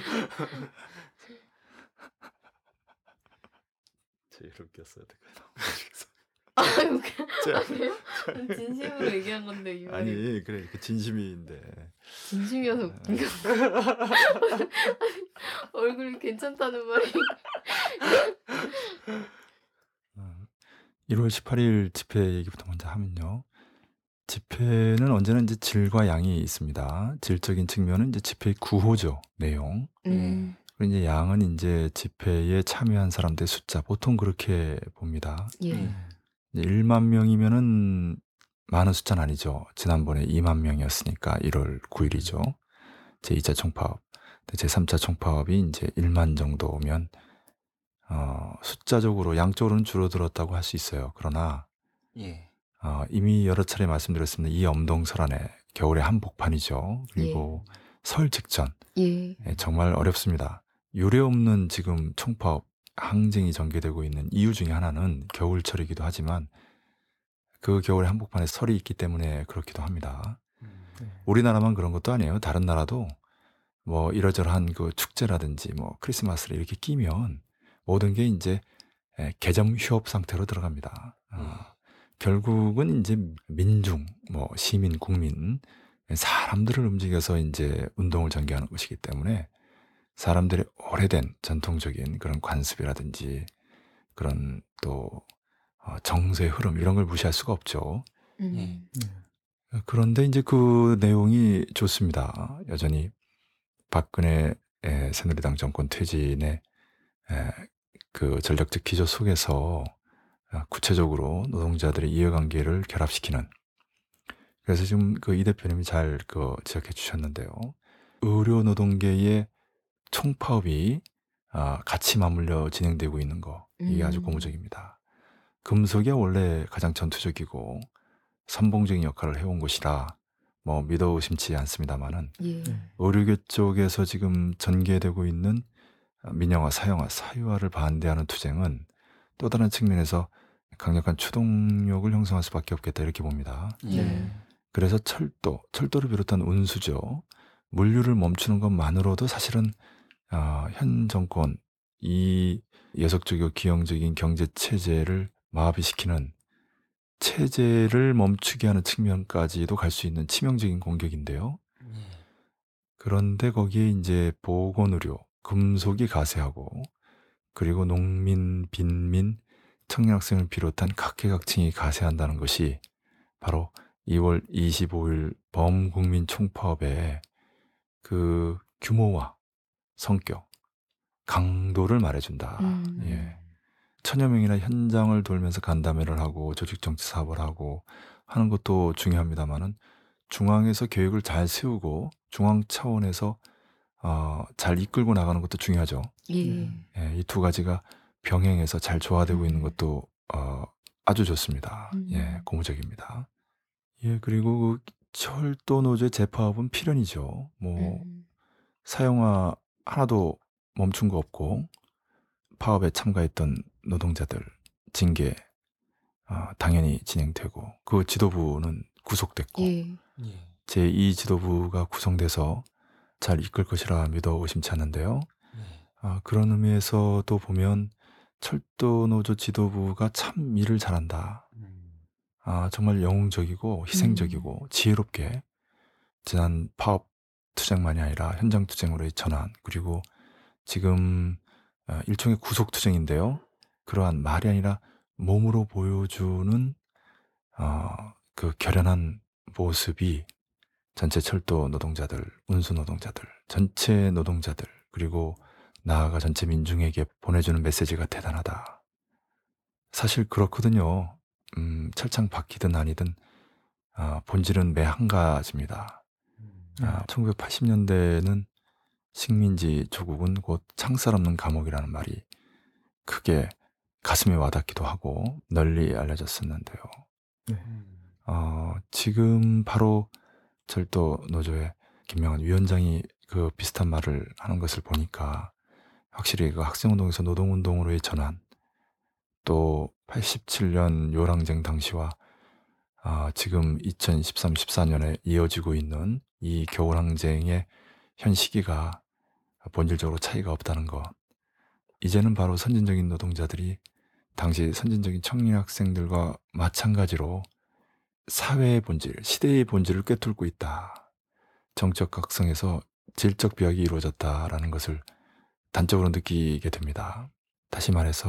제일 웃겼어요. 아유, 그래요? 진심으로 얘기한 건데 이 말이 아니, 그래, 그 진심인데. 진심이어서 웃긴 거. 얼굴이 괜찮다는 말이. 1월 18일 집회 얘기부터 먼저 하면요. 집회는 언제나 이제 질과 양이 있습니다. 질적인 측면은 이제 집회의 구호죠, 내용. 그리고 이제 양은 이제 집회에 참여한 사람들의 숫자, 보통 그렇게 봅니다. 예. 1만 명이면은 많은 숫자는 아니죠. 지난번에 2만 명이었으니까 1월 9일이죠. 제2차 총파업. 제3차 총파업이 이제 1만 정도면 숫자적으로 양쪽으로는 줄어들었다고 할 수 있어요. 그러나 예. 이미 여러 차례 말씀드렸습니다. 이 엄동설안에 겨울의 한복판이죠. 그리고 설 직전 예. 정말 어렵습니다. 유례 없는 지금 총파업 항쟁이 전개되고 있는 이유 중에 하나는 겨울철이기도 하지만 그 겨울에 한복판에 설이 있기 때문에 그렇기도 합니다. 우리나라만 그런 것도 아니에요. 다른 나라도 뭐 이러저러한 그 축제라든지 뭐 크리스마스를 이렇게 끼면 모든 게 이제 개점 휴업 상태로 들어갑니다. 결국은 이제 민중, 뭐 시민, 국민, 사람들을 움직여서 이제 운동을 전개하는 것이기 때문에 사람들의 오래된 전통적인 그런 관습이라든지 그런 또 정서의 흐름 이런 걸 무시할 수가 없죠. 그런데 이제 그 내용이 좋습니다. 여전히 박근혜 새누리당 정권 퇴진의 그 전략적 기조 속에서 구체적으로 노동자들의 이해관계를 결합시키는. 그래서 지금 그 이 대표님이 잘 지적해 주셨는데요. 의료 노동계의 총파업이 같이 맞물려 진행되고 있는 거, 이게 아주 고무적입니다. 금속이 원래 가장 전투적이고 선봉적인 역할을 해온 곳이라 뭐 믿어 의심치 않습니다만은 의료계 쪽에서 지금 전개되고 있는 민영화, 사형화, 사유화를 반대하는 투쟁은 또 다른 측면에서 강력한 추동력을 형성할 수밖에 없겠다 이렇게 봅니다. 그래서 철도를 비롯한 운수죠. 물류를 멈추는 것만으로도 사실은 현 정권 이 예속적이고 기형적인 경제 체제를 마비시키는 체제를 멈추게 하는 측면까지도 갈 수 있는 치명적인 공격인데요. 그런데 거기에 이제 보건의료, 금속이 가세하고 그리고 농민, 빈민, 청년 학생을 비롯한 각계각층이 가세한다는 것이 바로 2월 25일 범국민 총파업의 그 규모와 성격, 강도를 말해준다. 예. 천여 명이나 현장을 돌면서 간담회를 하고 조직정치 사업을 하고 하는 것도 중요합니다만은 중앙에서 계획을 잘 세우고 중앙 차원에서 잘 이끌고 나가는 것도 중요하죠. 예, 이 두 가지가 병행해서 잘 조화되고 있는 것도 아주 좋습니다. 예, 고무적입니다. 예, 그리고 철도 노조의 재파업은 필연이죠. 뭐 사용화 하나도 멈춘 거 없고 파업에 참가했던 노동자들 징계 당연히 진행되고 그 지도부는 구속됐고 제2 지도부가 구성돼서 잘 이끌 것이라 믿어 의심치 않는데요. 네. 그런 의미에서도 보면 철도 노조 지도부가 참 일을 잘한다. 정말 영웅적이고 희생적이고 지혜롭게 지난 파업 투쟁만이 아니라 현장 투쟁으로의 전환, 그리고 지금 일종의 구속 투쟁인데요. 그러한 말이 아니라 몸으로 보여주는 그 결연한 모습이 전체 철도 노동자들, 운수 노동자들, 전체 노동자들, 그리고 나아가 전체 민중에게 보내주는 메시지가 대단하다. 사실 그렇거든요. 철창 바뀌든 아니든 본질은 매 한 가지입니다. 1980년대에는 식민지 조국은 곧 창살 없는 감옥이라는 말이 크게 가슴에 와닿기도 하고 널리 알려졌었는데요. 네. 지금 바로 철도 노조의 김명한 위원장이 그 비슷한 말을 하는 것을 보니까 확실히 그 학생운동에서 노동운동으로의 전환, 또 87년 요랑쟁 당시와 지금 2013, 14년에 이어지고 있는 이 겨울항쟁의 현 시기가 본질적으로 차이가 없다는 것. 이제는 바로 선진적인 노동자들이 당시 선진적인 청년 학생들과 마찬가지로 사회의 본질, 시대의 본질을 꿰뚫고 있다. 정적 각성에서 질적 비약이 이루어졌다라는 것을 단적으로 느끼게 됩니다. 다시 말해서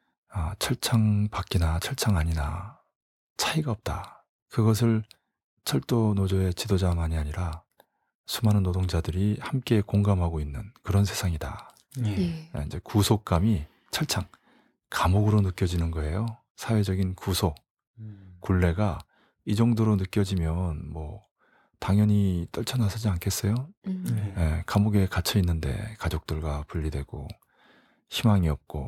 철창 밖이나 철창 안이나 차이가 없다. 그것을 철도 노조의 지도자만이 아니라 수많은 노동자들이 함께 공감하고 있는 그런 세상이다. 예. 이제 구속감이 철창, 감옥으로 느껴지는 거예요. 사회적인 구속, 굴레가 이 정도로 느껴지면 뭐 당연히 떨쳐나서지 않겠어요? 네. 감옥에 갇혀 있는데 가족들과 분리되고 희망이 없고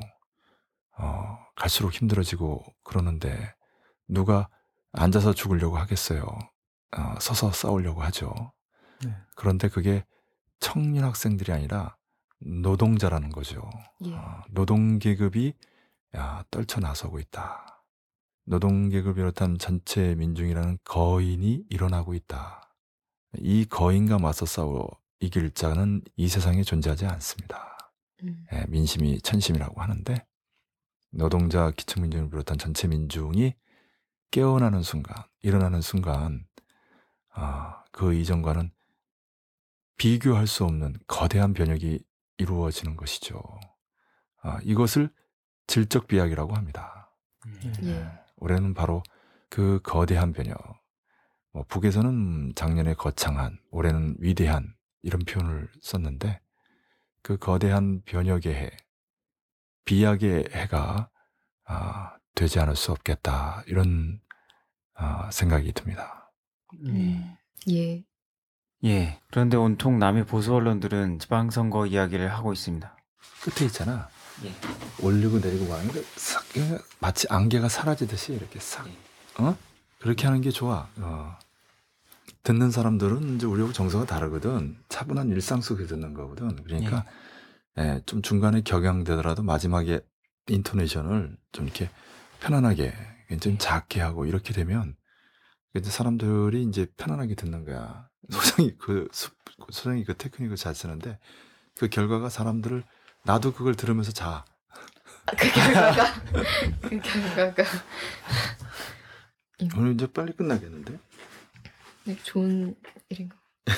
갈수록 힘들어지고 그러는데 누가 앉아서 죽으려고 하겠어요? 서서 싸우려고 하죠. 네. 그런데 그게 청년 학생들이 아니라 노동자라는 거죠. 예. 노동계급이 떨쳐나서고 있다. 노동계급을 비롯한 전체 민중이라는 거인이 일어나고 있다. 이 거인과 맞서 싸워 이길 자는 이 세상에 존재하지 않습니다. 민심이 천심이라고 하는데 노동자 기층민중을 비롯한 전체 민중이 깨어나는 순간, 일어나는 순간 그 이전과는 비교할 수 없는 거대한 변혁이 이루어지는 것이죠. 이것을 질적 비약이라고 합니다. 예. 올해는 바로 그 거대한 변혁. 북에서는 작년에 거창한, 올해는 위대한 이런 표현을 썼는데 그 거대한 변혁의 해, 비약의 해가 되지 않을 수 없겠다 이런 생각이 듭니다. 예. 예. 그런데 온통 남의 보수 언론들은 지방선거 이야기를 하고 있습니다. 끝에 있잖아. 예. 올리고 내리고 와는 게 싹, 마치 안개가 사라지듯이 이렇게 싹, 그렇게 하는 게 좋아. 듣는 사람들은 이제 우리하고 정서가 다르거든. 차분한 일상 속에 듣는 거거든. 그러니까 좀 중간에 격양되더라도 마지막에 인토네이션을 좀 이렇게 편안하게, 좀 작게 하고 이렇게 되면 이제 사람들이 이제 편안하게 듣는 거야. 소장이 그 테크닉을 잘 쓰는데 그 결과가 사람들을 나도 그걸 들으면서 자. 그 결과가 오늘 이제 빨리 끝나겠는데? 네, 좋은 일인가.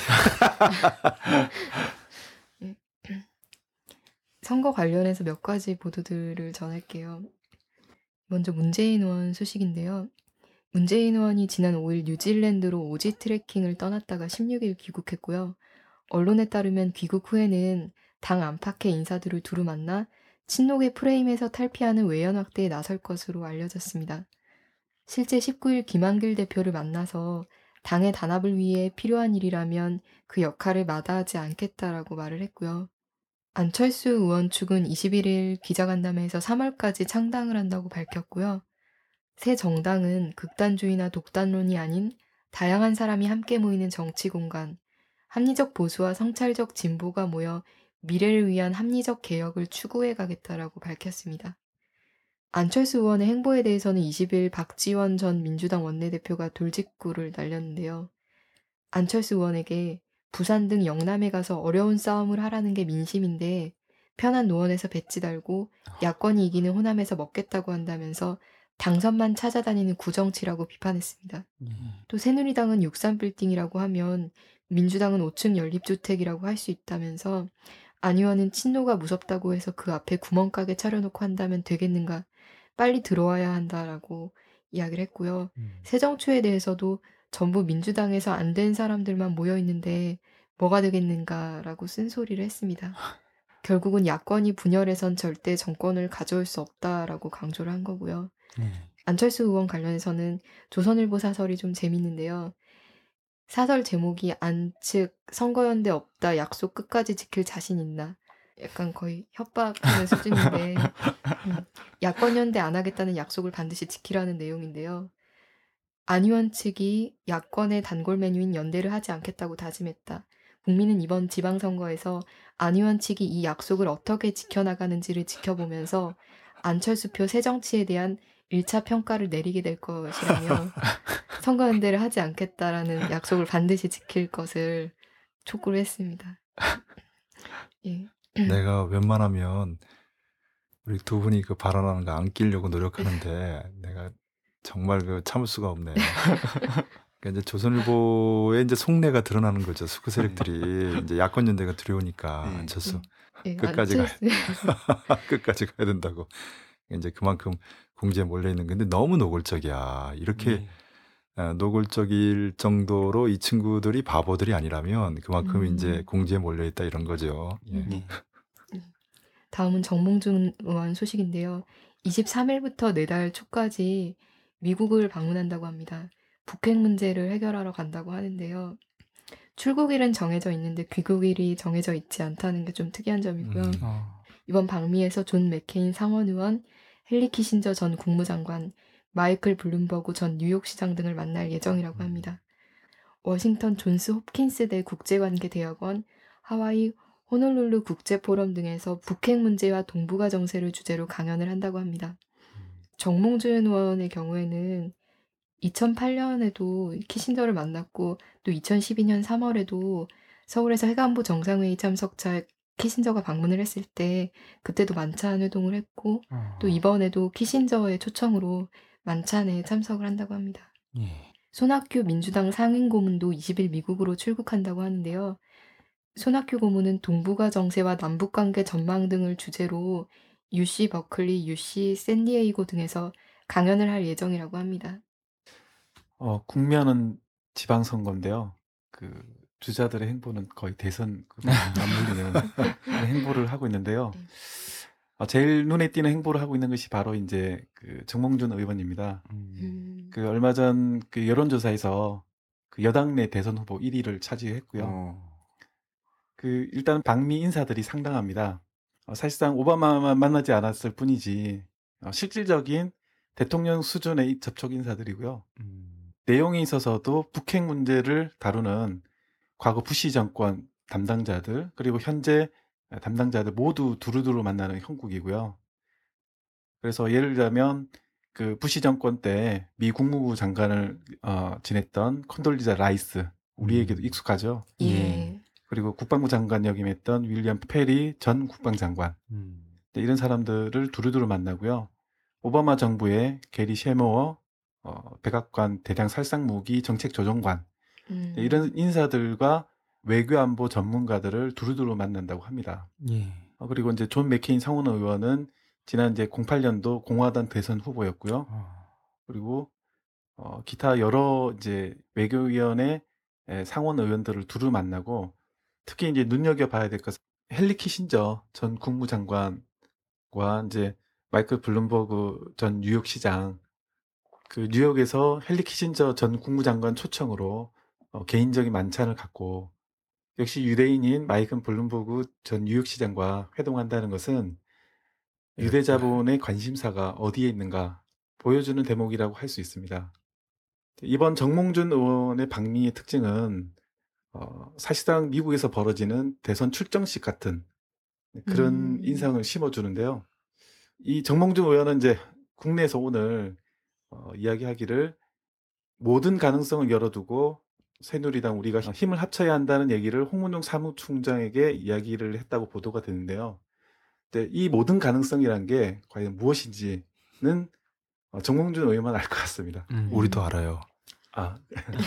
선거 관련해서 몇 가지 보도들을 전할게요. 먼저 문재인 의원 소식인데요. 문재인 의원이 지난 5일 뉴질랜드로 오지 트레킹을 떠났다가 16일 귀국했고요. 언론에 따르면 귀국 후에는 당 안팎의 인사들을 두루 만나 친노계 프레임에서 탈피하는 외연 확대에 나설 것으로 알려졌습니다. 실제 19일 김한길 대표를 만나서 당의 단합을 위해 필요한 일이라면 그 역할을 마다하지 않겠다라고 말을 했고요. 안철수 의원 측은 21일 기자간담회에서 3월까지 창당을 한다고 밝혔고요. 새 정당은 극단주의나 독단론이 아닌 다양한 사람이 함께 모이는 정치 공간, 합리적 보수와 성찰적 진보가 모여 미래를 위한 합리적 개혁을 추구해 가겠다라고 밝혔습니다. 안철수 의원의 행보에 대해서는 20일 박지원 전 민주당 원내대표가 돌직구를 날렸는데요. 안철수 의원에게 부산 등 영남에 가서 어려운 싸움을 하라는 게 민심인데 편한 노원에서 배지 달고 야권이 이기는 호남에서 먹겠다고 한다면서 당선만 찾아다니는 구정치라고 비판했습니다. 또 새누리당은 63빌딩이라고 하면 민주당은 5층 연립주택이라고 할 수 있다면서 안 의원은 친노가 무섭다고 해서 그 앞에 구멍가게 차려놓고 한다면 되겠는가, 빨리 들어와야 한다라고 이야기를 했고요. 새정치에 대해서도 전부 민주당에서 안 된 사람들만 모여 있는데 뭐가 되겠는가라고 쓴소리를 했습니다. 결국은 야권이 분열해선 절대 정권을 가져올 수 없다라고 강조를 한 거고요. 안철수 의원 관련해서는 조선일보 사설이 좀 재밌는데요. 사설 제목이 안 측 선거연대 없다, 약속 끝까지 지킬 자신 있나, 약간 거의 협박하는 수준인데 야권 연대 안 하겠다는 약속을 반드시 지키라는 내용인데요. 안 의원 측이 야권의 단골 메뉴인 연대를 하지 않겠다고 다짐했다. 국민은 이번 지방선거에서 안 의원 측이 이 약속을 어떻게 지켜나가는지를 지켜보면서 안철수표 새정치에 대한 1차 평가를 내리게 될 것이라며 선거연대를 하지 않겠다라는 약속을 반드시 지킬 것을 촉구를 했습니다. 예. 내가 웬만하면 우리 두 분이 그 발언하는 거 안 끼려고 노력하는데 내가 정말 그 참을 수가 없네요. 그러니까 이제 조선일보에 이제 속내가 드러나는 거죠. 수구 세력들이 이제 야권 연대가 두려우니까 네. 안철수 예, 끝까지 가야 안철수- 끝까지 가야 된다고. 이제 그만큼 공지에 몰려 있는 건데 너무 노골적이야. 이렇게 노골적일 정도로 이 친구들이 바보들이 아니라면 그만큼 이제 공지에 몰려 있다 이런 거죠. 예. 다음은 정몽준 의원 소식인데요. 23일부터 내달 초까지 미국을 방문한다고 합니다. 북핵 문제를 해결하러 간다고 하는데요. 출국일은 정해져 있는데 귀국일이 정해져 있지 않다는 게 좀 특이한 점이고요. 이번 방미에서 존 맥케인 상원의원, 헨리 키신저 전 국무장관, 마이클 블룸버그 전 뉴욕시장 등을 만날 예정이라고 합니다. 워싱턴 존스 홉킨스대 국제관계대학원, 하와이 호놀룰루 국제포럼 등에서 북핵 문제와 동북아 정세를 주제로 강연을 한다고 합니다. 정몽준 의원의 경우에는 2008년에도 키신저를 만났고 또 2012년 3월에도 서울에서 해관부 정상회의 참석차 키신저가 방문을 했을 때 그때도 만찬 회동을 했고 또 이번에도 키신저의 초청으로 만찬에 참석을 한다고 합니다. 손학규 민주당 상임고문도 20일 미국으로 출국한다고 하는데요. 손학규 고문은 동북아 정세와 남북관계 전망 등을 주제로 UC 버클리, UC 샌디에이고 등에서 강연을 할 예정이라고 합니다. 국면은 지방선거인데요. 그 주자들의 행보는 거의 대선 맞물리는 그런 행보를 하고 있는데요. 제일 눈에 띄는 행보를 하고 있는 것이 바로 이제 그 정몽준 의원입니다. 그 얼마 전 그 여론조사에서 그 여당 내 대선 후보 1위를 차지했고요. 그 일단 방미 인사들이 상당합니다. 사실상 오바마만 만나지 않았을 뿐이지 실질적인 대통령 수준의 접촉 인사들이고요. 내용에 있어서도 북핵 문제를 다루는 과거 부시 정권 담당자들 그리고 현재 담당자들 모두 두루두루 만나는 형국이고요. 그래서 예를 들자면 그 부시 정권 때 미 국무부 장관을 지냈던 콘돌리자 라이스, 우리에게도 익숙하죠. 예. 그리고 국방부 장관 역임했던 윌리엄 페리 전 국방장관, 이런 사람들을 두루두루 만나고요. 오바마 정부의 게리 셰모어 백악관 대량 살상무기 정책조정관, 이런 인사들과 외교안보 전문가들을 두루두루 만난다고 합니다. 그리고 이제 존 맥케인 상원 의원은 지난 이제 08년도 공화당 대선 후보였고요. 그리고 기타 여러 이제 외교위원회 상원 의원들을 두루 만나고 특히 이제 눈여겨봐야 될 것은 헨리 키신저 전 국무장관과 이제 마이클 블룸버그 전 뉴욕시장, 그 뉴욕에서 헨리 키신저 전 국무장관 초청으로 개인적인 만찬을 갖고 역시 유대인인 마이클 블룸버그 전 뉴욕시장과 회동한다는 것은 유대 자본의 관심사가 어디에 있는가 보여주는 대목이라고 할 수 있습니다. 이번 정몽준 의원의 방미의 특징은 사실상 미국에서 벌어지는 대선 출정식 같은 그런 인상을 심어주는데요. 이 정몽준 의원은 이제 국내에서 오늘 이야기하기를 모든 가능성을 열어두고 새누리당 우리가 힘을 합쳐야 한다는 얘기를 홍문종 사무총장에게 이야기를 했다고 보도가 되는데요. 근데 이 모든 가능성이란 게 과연 무엇인지는 정몽준 의원만 알 것 같습니다. 우리도 알아요. 아,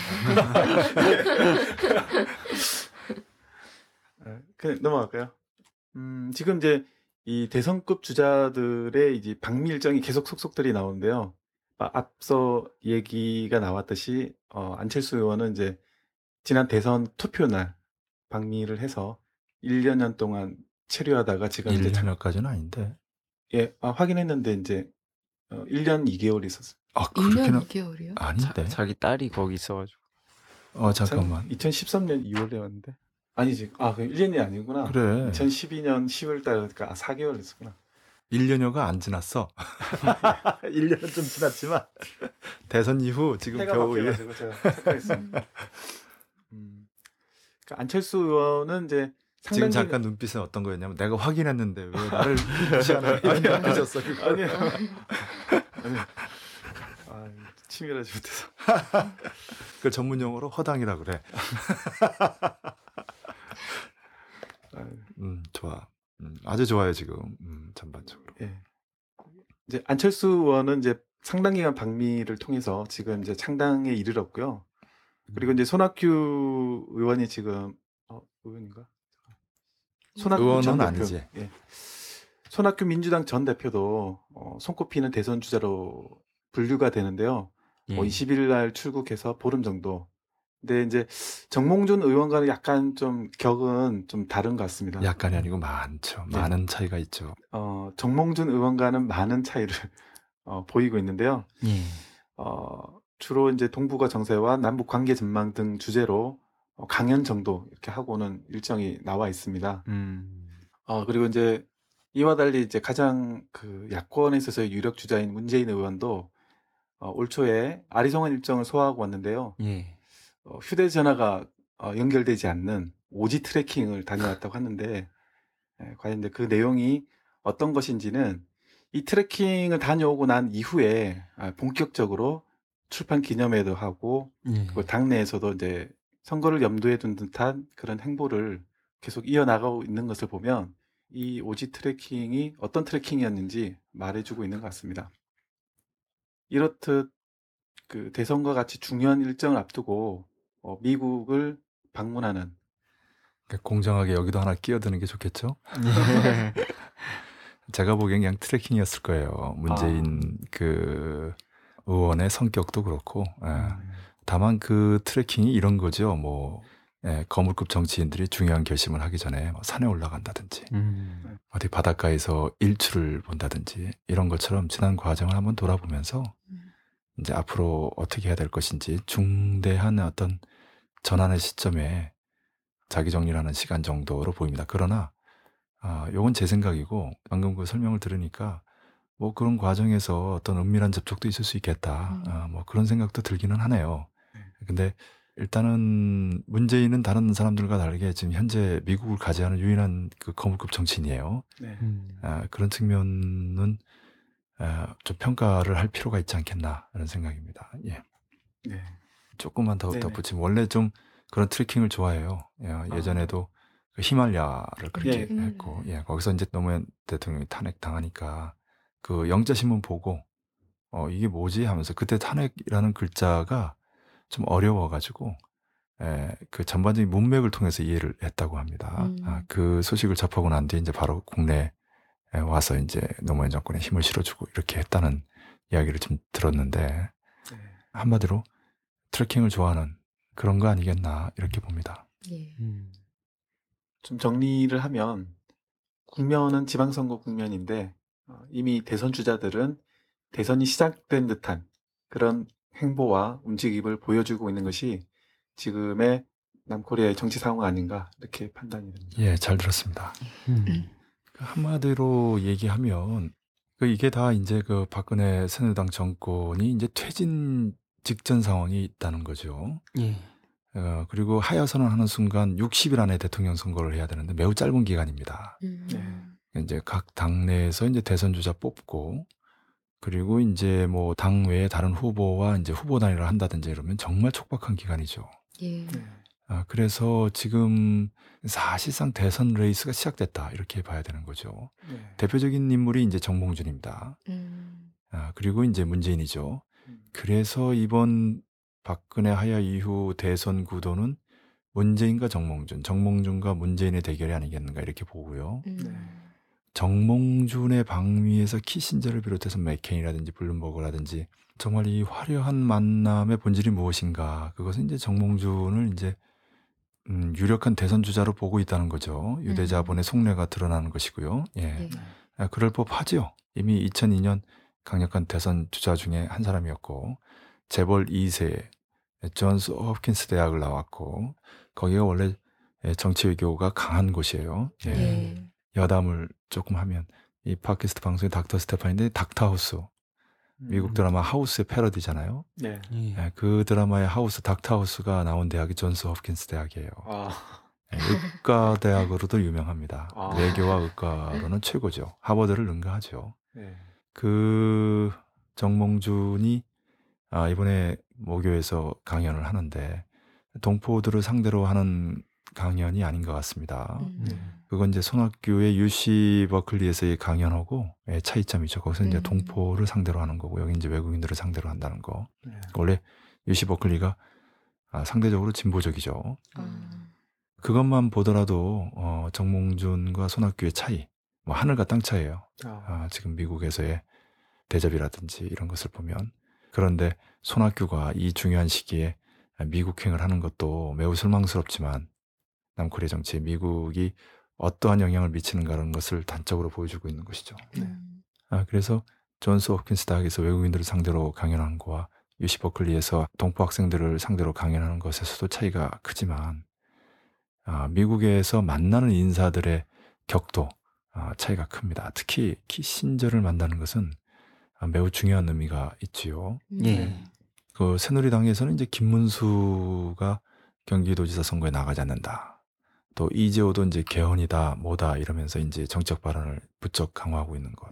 넘어갈까요? 지금 이제 이 대선급 주자들의 이제 방미 일정이 계속 속속들이 나오는데요. 앞서 얘기가 나왔듯이 안철수 의원은 이제 지난 대선 투표 날 방미를 해서 1년 동안 체류하다가 지금 이제 1년까지는 아닌데. 확인했는데 이제 1년 2개월 있었어요. 아, 1년 그렇게는 2개월이요? 아닌데. 자기 딸이 거기 있어가지고. 잠깐만. 2013년 2월에 왔는데 아니지. 그 1년이 아니구나. 그래. 2012년 10월 달 그러니까 4개월 있었구나. 1년여가 안 지났어. 1년은 좀 지났지만 대선 이후 지금 해가 겨우 바뀌어가지고 제가 착각했습니다. 그러니까 안철수 의원은 이제 지금 상당히 잠깐 눈빛은 어떤 거였냐면 내가 확인했는데 왜 나를 무시하는 눈빛이었어. 아니요. 치밀하지 못해서. 그 전문 용어로 허당이라 그래. 좋아. 아주 좋아요 지금 전반적으로. 예. 이제 안철수 의원은 이제 상당 기간 방미를 통해서 지금 이제 창당에 이르렀고요. 그리고 이제 손학규 의원이 지금 의원인가? 손학규 의원은 전 대표. 아니지. 예. 손학규 민주당 전 대표도 손꼽히는 대선 주자로 분류가 되는데요. 예. 20일 날 출국해서 보름 정도. 근데 이제 정몽준 의원과는 약간 좀 격은 좀 다른 것 같습니다. 약간이 아니고 많죠. 네. 많은 차이가 있죠. 정몽준 의원과는 많은 차이를 보이고 있는데요. 예. 주로 이제 동북아 정세와 남북 관계 전망 등 주제로 강연 정도 이렇게 하고는 일정이 나와 있습니다. 그리고 이제 이와 달리 이제 가장 그 야권에 있어서 유력 주자인 문재인 의원도 올 초에 아리송한 일정을 소화하고 왔는데요. 예. 휴대전화가 연결되지 않는 오지 트래킹을 다녀왔다고 하는데 과연 이제 그 내용이 어떤 것인지는 이 트래킹을 다녀오고 난 이후에 본격적으로 출판 기념회도 하고 예. 그리고 당내에서도 이제 선거를 염두에 둔 듯한 그런 행보를 계속 이어나가고 있는 것을 보면 이 오지 트래킹이 어떤 트래킹이었는지 말해주고 있는 것 같습니다. 이렇듯 그 대선과 같이 중요한 일정을 앞두고 미국을 방문하는 공정하게 여기도 하나 끼어드는 게 좋겠죠. 예. 제가 보기엔 그냥 트래킹이었을 거예요. 문재인 그 의원의 성격도 그렇고. 다만 그 트래킹이 이런 거죠. 뭐 거물급 정치인들이 중요한 결심을 하기 전에 뭐 산에 올라간다든지 어디 바닷가에서 일출을 본다든지 이런 것처럼 지난 과정을 한번 돌아보면서 이제 앞으로 어떻게 해야 될 것인지 중대한 어떤 전환의 시점에 자기 정리를 하는 시간 정도로 보입니다. 그러나 요건 제 생각이고 방금 그 설명을 들으니까 뭐 그런 과정에서 어떤 은밀한 접촉도 있을 수 있겠다. 뭐 그런 생각도 들기는 하네요. 근데 일단은 문재인은 다른 사람들과 다르게 지금 현재 미국을 가지하는 유일한 그 거물급 정치인이에요. 네. 그런 측면은 좀 평가를 할 필요가 있지 않겠나 하는 생각입니다. 예. 네. 조금만 더 네네. 덧붙이면 원래 좀 그런 트래킹을 좋아해요. 예전에도 그 히말라야를 그렇게 예. 했고, 거기서 이제 노무현 대통령이 탄핵 당하니까 그 영자신문 보고 이게 뭐지 하면서 그때 탄핵이라는 글자가 좀 어려워가지고 그 전반적인 문맥을 통해서 이해를 했다고 합니다. 그 소식을 접하고 난 뒤에 이제 바로 국내에 와서 이제 노무현 정권에 힘을 실어주고 이렇게 했다는 이야기를 좀 들었는데 네. 한마디로 트래킹을 좋아하는 그런 거 아니겠나 이렇게 봅니다. 예. 좀 정리를 하면 국면은 지방선거 국면인데 이미 대선 주자들은 대선이 시작된 듯한 그런 행보와 움직임을 보여주고 있는 것이 지금의 남코리아의 정치 상황 아닌가 이렇게 판단이 됩니다. 예, 잘 들었습니다. 한마디로 얘기하면 이게 다 이제 그 박근혜 새누리당 정권이 이제 퇴진 직전 상황이 있다는 거죠. 예. 그리고 하야선언 하는 순간 60일 안에 대통령 선거를 해야 되는데 매우 짧은 기간입니다. 이제 각 당내에서 이제 대선 주자 뽑고 그리고 이제 뭐 당외에 다른 후보와 이제 후보 단일화를 한다든지 이러면 정말 촉박한 기간이죠. 예. 네. 그래서 지금 사실상 대선 레이스가 시작됐다 이렇게 봐야 되는 거죠. 네. 대표적인 인물이 이제 정몽준입니다. 음. 그리고 이제 문재인이죠. 그래서 이번 박근혜 하야 이후 대선 구도는 문재인과 정몽준과 문재인의 대결이 아니겠는가 이렇게 보고요. 정몽준의 방미에서 키신저를 비롯해서 맥케인이라든지 블룸버그라든지 정말 이 화려한 만남의 본질이 무엇인가, 그것은 이제 정몽준을 이제 유력한 대선 주자로 보고 있다는 거죠. 유대자본의 속내가 드러나는 것이고요. 예. 예. 그럴 법하지요. 이미 2002년 강력한 대선 주자 중에 한 사람이었고, 재벌 2세 존스 홉킨스 대학을 나왔고, 거기가 원래 정치 외교가 강한 곳이에요. 예. 예. 여담을 조금 하면 이 팟캐스트 방송의 닥터 스테판인데, 닥터하우스, 미국 드라마 하우스의 패러디잖아요. 네. 예, 그 드라마의 하우스, 닥터하우스가 나온 대학이 존스 홉킨스 대학이에요. 예, 의과 대학으로도 유명합니다. 외교와 의과로는 최고죠. 하버드를 능가하죠. 네. 그 정몽준이 이번에 모교에서 강연을 하는데 동포들을 상대로 하는 강연이 아닌 것 같습니다. 그건 이제 손학규의 UC 버클리에서의 강연하고 차이점이죠. 거기서 이제 동포를 상대로 하는 거고, 여기 이제 외국인들을 상대로 한다는 거. 네. 원래 UC 버클리가 상대적으로 진보적이죠. 아. 그것만 보더라도 정몽준과 손학규의 차이, 뭐 하늘과 땅 차이예요. 지금 미국에서의 대접이라든지 이런 것을 보면. 그런데 손학규가 이 중요한 시기에 미국행을 하는 것도 매우 실망스럽지만, 남코리아 정치에 미국이 어떠한 영향을 미치는가라는 것을 단적으로 보여주고 있는 것이죠. 그래서 존스 홉킨스 대학에서 외국인들을 상대로 강연하는 거와 UC 버클리에서 동포 학생들을 상대로 강연하는 것에서도 차이가 크지만, 미국에서 만나는 인사들의 격도 차이가 큽니다. 특히 키신저를 만나는 것은 매우 중요한 의미가 있지요. 예. 그 새누리당에서는 이제 김문수가 경기도지사 선거에 나가지 않는다. 또 이재호도 이제 개헌이다, 뭐다 이러면서 이제 정책 발언을 부쩍 강화하고 있는 것.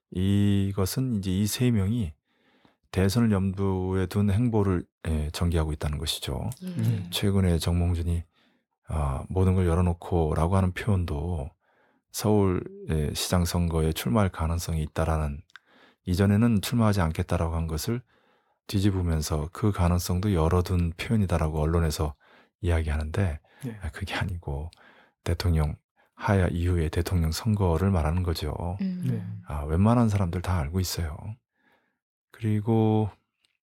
이것은 이제 이 세 명이 대선을 염두에 둔 행보를 전개하고 있다는 것이죠. 최근에 정몽준이 모든 걸 열어놓고라고 하는 표현도 서울 시장 선거에 출마할 가능성이 있다라는, 이전에는 출마하지 않겠다라고 한 것을 뒤집으면서 그 가능성도 열어둔 표현이다라고 언론에서 이야기하는데, 그게 아니고 대통령 하야 이후의 대통령 선거를 말하는 거죠. 웬만한 사람들 다 알고 있어요. 그리고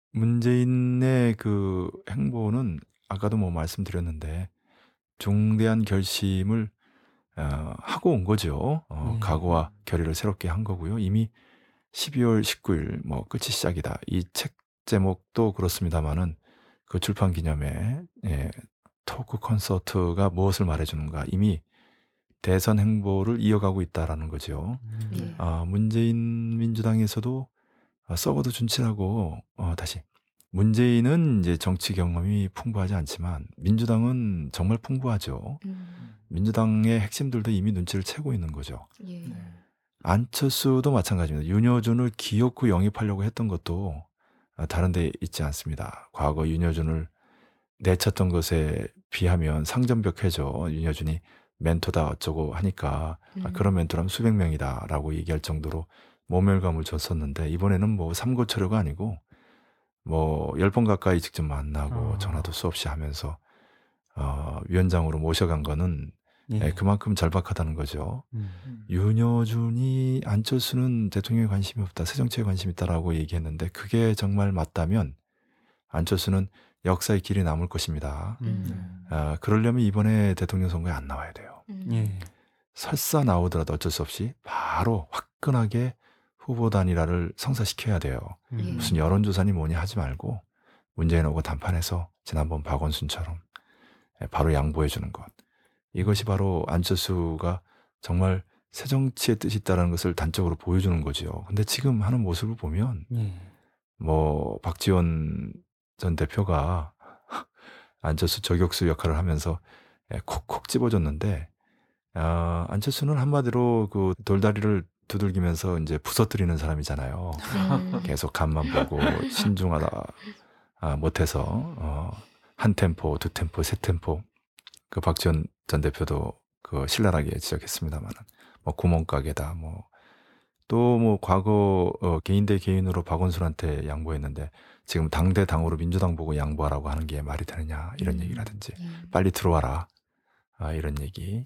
문재인의 그 행보는 아까도 뭐 말씀드렸는데 중대한 결심을 하고 온 거죠. 각오와 결의를 새롭게 한 거고요. 이미 12월 19일 뭐 끝이 시작이다. 이 책 제목도 그렇습니다만은 그 출판 기념회 토크 콘서트가 무엇을 말해주는가, 이미 대선 행보를 이어가고 있다라는 거죠. 문재인 민주당에서도 썩어도 준치라고 다시, 문재인은 이제 정치 경험이 풍부하지 않지만 민주당은 정말 풍부하죠. 민주당의 핵심들도 이미 눈치를 채고 있는 거죠. 안철수도 마찬가지입니다. 윤여준을 기어코 영입하려고 했던 것도 다른 데 있지 않습니다. 과거 윤여준을 내쳤던 것에 비하면 상전벽해죠. 윤여준이 멘토다 어쩌고 하니까 그런 멘토라면 수백 명이다라고 얘기할 정도로 모멸감을 줬었는데, 이번에는 뭐 삼고초려가 아니고 뭐 10번 가까이 직접 만나고 전화도 수없이 하면서 위원장으로 모셔간 거는 그만큼 절박하다는 거죠. 윤여준이 안철수는 대통령에 관심이 없다, 새정치에 관심이 있다라고 얘기했는데, 그게 정말 맞다면 안철수는 역사의 길이 남을 것입니다. 그러려면 이번에 대통령 선거에 안 나와야 돼요. 설사 나오더라도 어쩔 수 없이 바로 화끈하게 후보 단일화를 성사시켜야 돼요. 무슨 여론조사니 뭐니 하지 말고 문재인하고 담판해서 지난번 박원순처럼 바로 양보해 주는 것. 이것이 바로 안철수가 정말 새정치의 뜻이 있다는 것을 단적으로 보여주는 거죠. 근데 지금 하는 모습을 보면 뭐 박지원 전 대표가 안철수 저격수 역할을 하면서 콕콕 집어줬는데, 안철수는 한마디로 그 돌다리를 두들기면서 이제 부서뜨리는 사람이잖아요. 계속 간만 보고 신중하다 못해서 한 템포, 두 템포, 세 템포. 그 박지원 전 대표도 그 신랄하게 지적했습니다만은 뭐 구멍가게다 뭐 또 뭐 과거 개인 대 개인으로 박원순한테 양보했는데 지금 당 대 당으로 민주당 보고 양보하라고 하는 게 말이 되느냐 이런 얘기라든지 빨리 들어와라 이런 얘기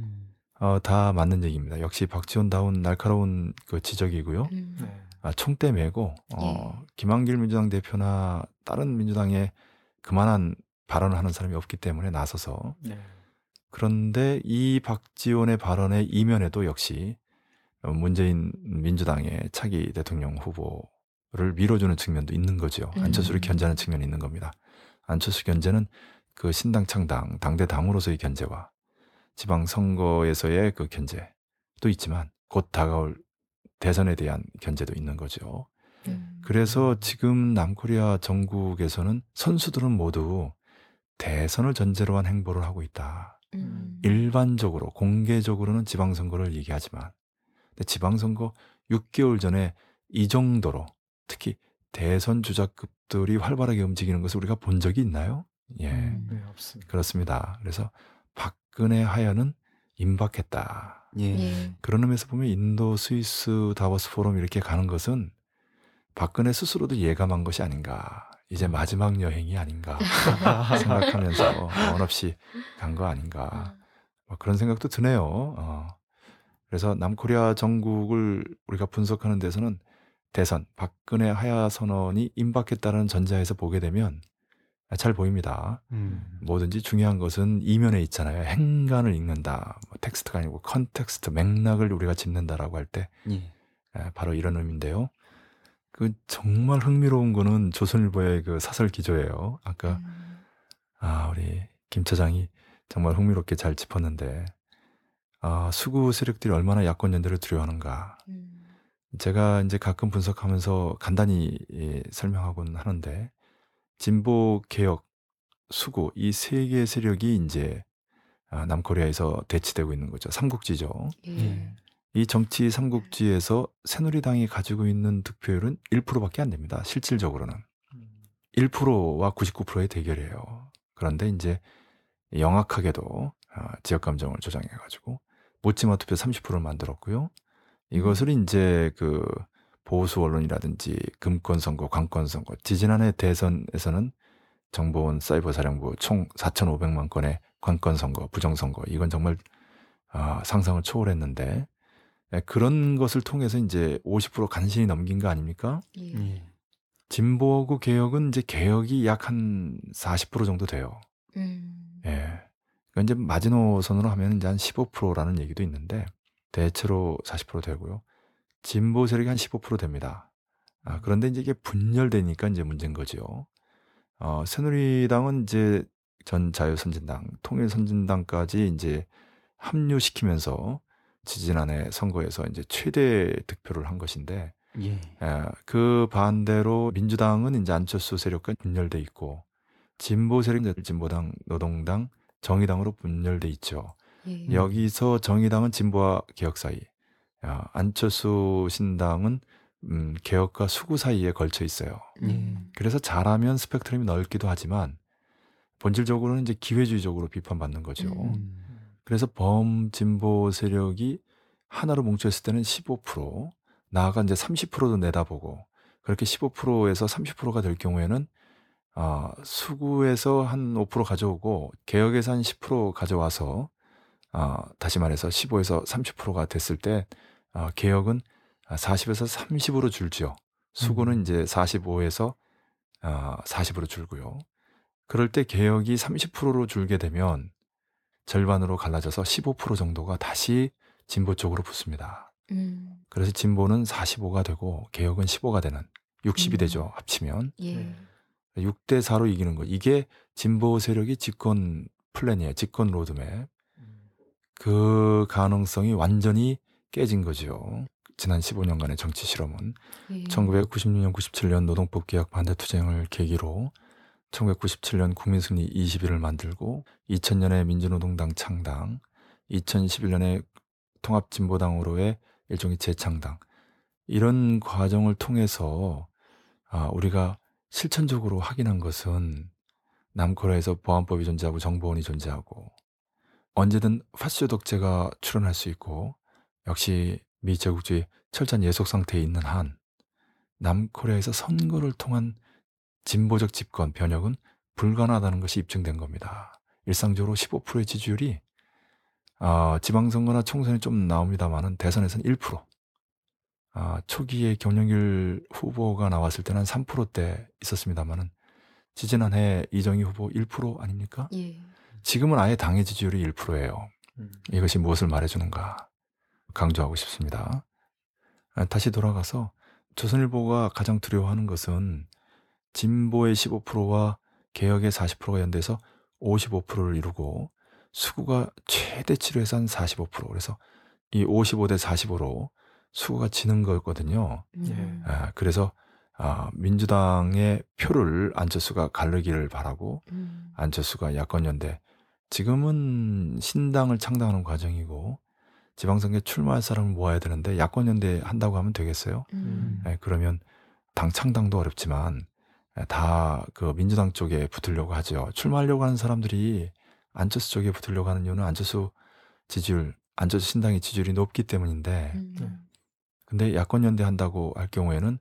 다 맞는 얘기입니다. 역시 박지원다운 날카로운 그 지적이고요. 네. 총대 메고 김한길 민주당 대표나 다른 민주당에 그만한 발언을 하는 사람이 없기 때문에 나서서 네. 그런데 이 박지원의 발언의 이면에도 역시 문재인 민주당의 차기 대통령 후보를 밀어주는 측면도 있는 거죠. 안철수를 견제하는 측면이 있는 겁니다. 안철수 견제는 그 신당 창당, 당대 당으로서의 견제와 지방선거에서의 그 견제도 있지만 곧 다가올 대선에 대한 견제도 있는 거죠. 그래서 지금 남코리아 정국에서는 선수들은 모두 대선을 전제로 한 행보를 하고 있다. 일반적으로 공개적으로는 지방선거를 얘기하지만 근데 지방선거 6개월 전에 이 정도로 특히 대선 주자급들이 활발하게 움직이는 것을 우리가 본 적이 있나요? 예, 네, 없습니다. 그렇습니다. 그래서 박근혜 하야는 임박했다. 예. 그런 의미에서 보면 인도 스위스 다보스 포럼 이렇게 가는 것은 박근혜 스스로도 예감한 것이 아닌가. 이제 마지막 여행이 아닌가 생각하면서 원 없이 간 거 아닌가. 뭐 그런 생각도 드네요. 그래서 남코리아 정국을 우리가 분석하는 데서는 대선 박근혜 하야 선언이 임박했다는 전제하에서 보게 되면 잘 보입니다. 뭐든지 중요한 것은 이면에 있잖아요. 행간을 읽는다. 뭐 텍스트가 아니고 컨텍스트, 맥락을 우리가 짚는다라고 할 때 예. 바로 이런 의미인데요. 그 정말 흥미로운 거는 조선일보의 그 사설 기조예요. 아까 우리 김 차장이 정말 흥미롭게 잘 짚었는데 수구 세력들이 얼마나 야권 연대를 두려워하는가. 제가 이제 가끔 분석하면서 간단히 설명하곤 하는데 진보 개혁 수구 이 세 개의 세력이 이제 남코리아에서 대치되고 있는 거죠. 삼국지죠. 예. 이 정치 삼국지에서 새누리당이 가지고 있는 득표율은 1%밖에 안 됩니다. 실질적으로는 1%와 99%의 대결이에요. 그런데 이제 영악하게도 지역 감정을 조장해가지고 묻지마 투표 30%를 만들었고요. 이것을 이제 그 보수 언론이라든지 금권 선거, 관권 선거, 지지난해 대선에서는 정보원 사이버 사령부 총 4,500만 건의 관권 선거, 부정 선거 이건 정말 상상을 초월했는데 그런 것을 통해서 이제 50% 간신히 넘긴 거 아닙니까? 예. 진보하고 개혁은 이제 개혁이 약 한 40% 정도 돼요. 예. 그러니까 이제 마지노선으로 하면 이제 한 15%라는 얘기도 있는데 대체로 40% 되고요. 진보 세력이 한 15% 됩니다. 그런데 이제 이게 분열되니까 이제 문제인 거죠. 새누리당은 이제 전 자유선진당, 통일선진당까지 이제 합류시키면서 지지난해 선거에서 이제 최대 득표를 한 것인데, 예. 그 반대로 민주당은 이제 안철수 세력과 분열돼 있고, 진보 세력은 진보당, 노동당, 정의당으로 분열돼 있죠. 여기서 정의당은 진보와 개혁 사이, 안철수 신당은 개혁과 수구 사이에 걸쳐 있어요. 그래서 잘하면 스펙트럼이 넓기도 하지만 본질적으로는 이제 기회주의적으로 비판받는 거죠. 그래서 범진보 세력이 하나로 뭉쳐있을 때는 15%, 나아가 이제 30%도 내다보고 그렇게 15%에서 30%가 될 경우에는 수구에서 한 5% 가져오고 개혁에서 한 10% 가져와서 다시 말해서 15에서 30%가 됐을 때 개혁은 40에서 30으로 줄죠. 수구는 이제 45에서 40으로 줄고요. 그럴 때 개혁이 30%로 줄게 되면 절반으로 갈라져서 15% 정도가 다시 진보 쪽으로 붙습니다. 그래서 진보는 45가 되고 개혁은 15가 되는 60이 되죠. 합치면. 6대 4로 이기는 거. 이게 진보 세력이 집권 플랜이에요. 집권 로드맵. 그 가능성이 완전히 깨진 거죠. 지난 15년간의 정치 실험은 1996년, 97년 노동법 개혁 반대 투쟁을 계기로 1997년 국민승리 20일을 만들고 2000년에 민주노동당 창당, 2011년에 통합진보당으로의 일종의 재창당 이런 과정을 통해서 우리가 실천적으로 확인한 것은 남코리아에서 보안법이 존재하고 정보원이 존재하고 언제든 파쇼 독재가 출현할 수 있고 역시 미 제국주의 철저한 예속 상태에 있는 한 남코리아에서 선거를 통한 진보적 집권 변혁은 불가능하다는 것이 입증된 겁니다. 일상적으로 15%의 지지율이 지방선거나 총선이 좀 나옵니다만은 대선에서는 1%. 초기에 김영길 후보가 나왔을 때는 한 3%대 있었습니다만은 지지난해 이정희 후보 1% 아닙니까? 예. 지금은 아예 당의 지지율이 1%예요. 이것이 무엇을 말해주는가 강조하고 싶습니다. 다시 돌아가서 조선일보가 가장 두려워하는 것은 진보의 15%와 개혁의 40%가 연대해서 55%를 이루고 수구가 최대치로 해서 한 45%. 그래서 이 55대 45로 수구가 지는 거거든요. 그래서 민주당의 표를 안철수가 가르기를 바라고 안철수가 야권연대 지금은 신당을 창당하는 과정이고 지방선거에 출마할 사람을 모아야 되는데 야권연대 한다고 하면 되겠어요? 그러면 당 창당도 어렵지만 다 그 민주당 쪽에 붙으려고 하죠. 출마하려고 하는 사람들이 안철수 쪽에 붙으려고 하는 이유는 안철수 신당의 지지율이 높기 때문인데 근데 야권연대 한다고 할 경우에는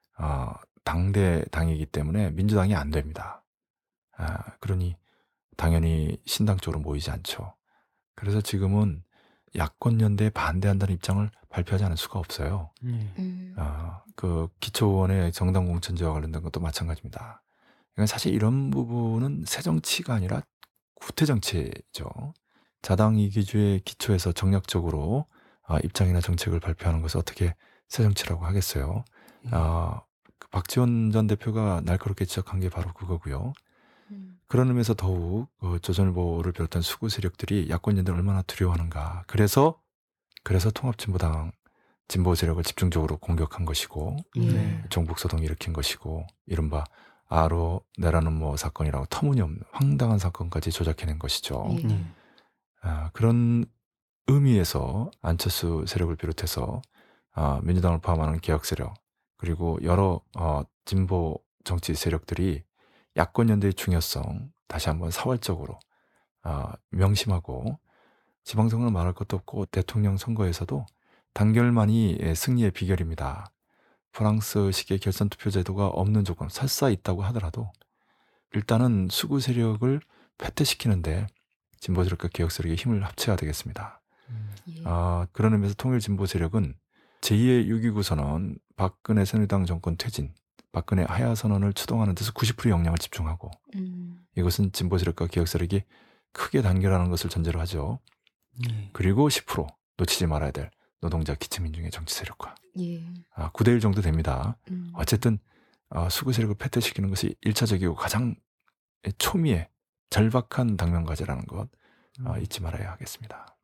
당이기 때문에 민주당이 안 됩니다. 그러니 당연히 신당 쪽으로 모이지 않죠. 그래서 지금은 야권연대에 반대한다는 입장을 발표하지 않을 수가 없어요. 그 기초원의 정당 공천제와 관련된 것도 마찬가지입니다. 그러니까 사실 이런 부분은 새 정치가 아니라 구태 정치죠. 자당 이기주의 기초에서 정략적으로 입장이나 정책을 발표하는 것을 어떻게 새 정치라고 하겠어요. 박지원 전 대표가 날카롭게 지적한 게 바로 그거고요. 그런 의미에서 더욱 조선일보를 비롯한 수구 세력들이 야권연대를 얼마나 두려워하는가. 그래서 통합진보당 진보 세력을 집중적으로 공격한 것이고 종북소동을 일으킨 것이고 이른바 아로 내라는 사건이라고 터무니없는 황당한 사건까지 조작해낸 것이죠. 그런 의미에서 안철수 세력을 비롯해서 민주당을 포함하는 개혁 세력 그리고 여러 진보 정치 세력들이 야권연대의 중요성 다시 한번 사활적으로 명심하고 지방선거는 말할 것도 없고 대통령 선거에서도 단결만이 승리의 비결입니다. 프랑스식의 결선투표 제도가 없는 조건 설사 있다고 하더라도 일단은 수구 세력을 패퇴시키는데 진보 세력과 개혁 세력의 힘을 합쳐야 되겠습니다. 그런 의미에서 통일진보 세력은 제2의 6.29 선언, 박근혜 새누리당 정권 퇴진, 박근혜 하야 선언을 추동하는 데서 90%의 역량을 집중하고 이것은 진보 세력과 개혁 세력이 크게 단결하는 것을 전제로 하죠. 그리고 10% 놓치지 말아야 될 노동자 기층민중의 정치 세력과 9대1 정도 됩니다. 어쨌든 수구 세력을 패퇴시키는 것이 1차적이고 가장 초미의 절박한 당면과제라는 것 잊지 말아야 하겠습니다.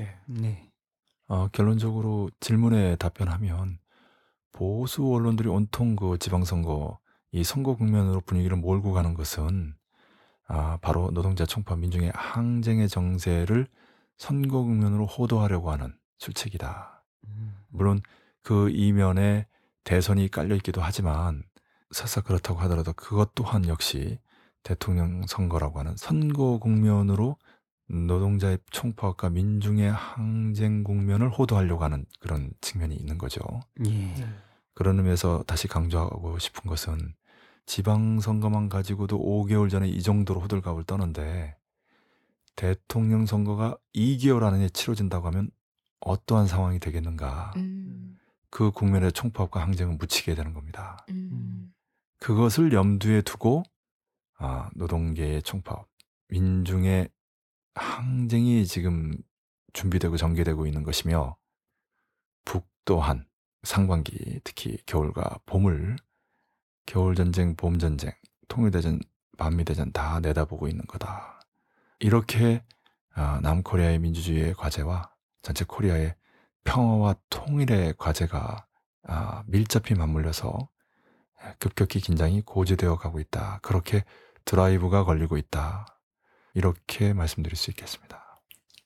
결론적으로 질문에 답변하면 보수 언론들이 온통 그 지방선거 이 선거 국면으로 분위기를 몰고 가는 것은 바로 노동자 총파 민중의 항쟁의 정세를 선거 국면으로 호도하려고 하는 술책이다. 물론 그 이면에 대선이 깔려있기도 하지만 설사 그렇다고 하더라도 그것 또한 역시 대통령 선거라고 하는 선거 국면으로 노동자의 총파업과 민중의 항쟁 국면을 호도하려고 하는 그런 측면이 있는 거죠. 그런 의미에서 다시 강조하고 싶은 것은 지방선거만 가지고도 5개월 전에 이 정도로 호들갑을 떠는데 대통령 선거가 2개월 안에 치러진다고 하면 어떠한 상황이 되겠는가. 그 국면의 총파업과 항쟁은 묻히게 되는 겁니다. 그것을 염두에 두고 노동계의 총파업, 민중의 항쟁이 지금 준비되고 전개되고 있는 것이며 북또한 상반기 특히 겨울과 봄을 겨울전쟁, 봄전쟁, 통일대전, 반미대전 다 내다보고 있는 거다. 이렇게 남코리아의 민주주의의 과제와 전체 코리아의 평화와 통일의 과제가 밀접히 맞물려서 급격히 긴장이 고조되어 가고 있다. 그렇게 드라이브가 걸리고 있다. 이렇게 말씀드릴 수 있겠습니다.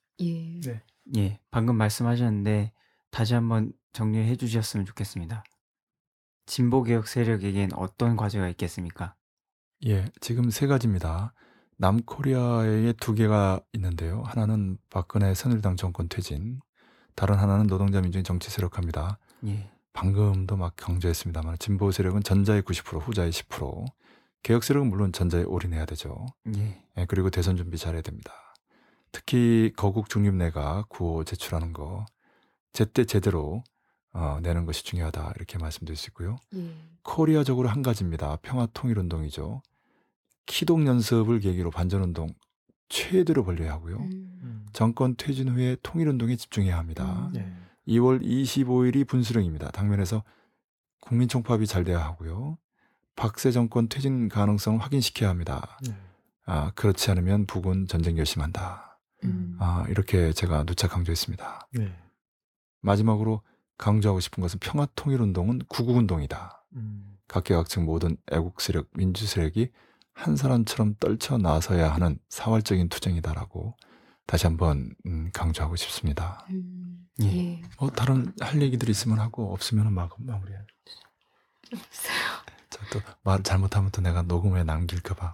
방금 말씀하셨는데 다시 한번 정리해 주셨으면 좋겠습니다. 진보개혁 세력에겐 어떤 과제가 있겠습니까? 지금 세 가지입니다. 남코리아에 두 개가 있는데요. 하나는 박근혜 새누리당 정권 퇴진, 다른 하나는 노동자 민주주의 정치 세력화입니다. 예. 방금도 막 강조했습니다만 진보 세력은 전자의 90%, 후자의 10%, 개혁 세력은 물론 전자에 올인해야 되죠. 예. 예, 그리고 대선 준비 잘해야 됩니다. 특히 거국 중립내가 구호 제출하는 거 제때 제대로 내는 것이 중요하다 이렇게 말씀드릴 수 있고요. 예. 코리아적으로 한 가지입니다. 평화통일운동이죠. 키동연습을 계기로 반전운동 최대로 벌려야 하고요. 정권 퇴진 후에 통일운동에 집중해야 합니다. 예. 2월 25일이 분수령입니다. 당면에서 국민총파업이 잘 돼야 하고요. 박새 정권 퇴진 가능성을 확인시켜야 합니다. 네. 그렇지 않으면 북은 전쟁 결심한다. 이렇게 제가 누차 강조했습니다. 네. 마지막으로 강조하고 싶은 것은 평화통일운동은 구국운동이다. 각계각층 모든 애국세력, 민주세력이 한 사람처럼 떨쳐 나서야 하는 사활적인 투쟁이다라고 다시 한번 강조하고 싶습니다. 예. 예. 다른 할 얘기들이 있으면 하고 없으면 마무리해. 없어요. 또 말 잘못하면 또 내가 녹음에 남길까 봐.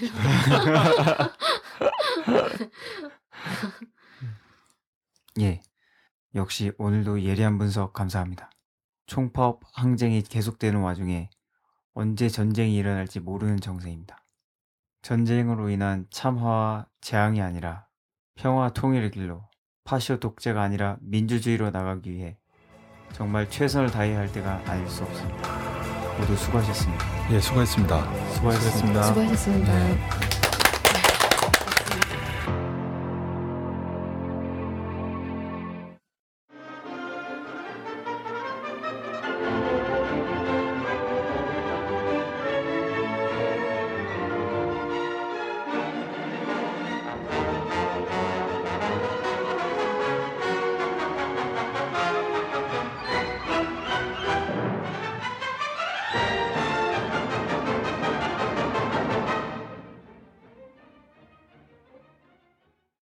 예. 역시 오늘도 예리한 분석 감사합니다. 총파업 항쟁이 계속되는 와중에 언제 전쟁이 일어날지 모르는 정세입니다. 전쟁으로 인한 참화와 재앙이 아니라 평화 통일의 길로, 파시오 독재가 아니라 민주주의로 나가기 위해 정말 최선을 다해야 할 때가 아닐 수 없습니다. 모두 수고하셨습니다. 예, 수고했습니다. 수고하셨습니다. 수고하셨습니다. 네.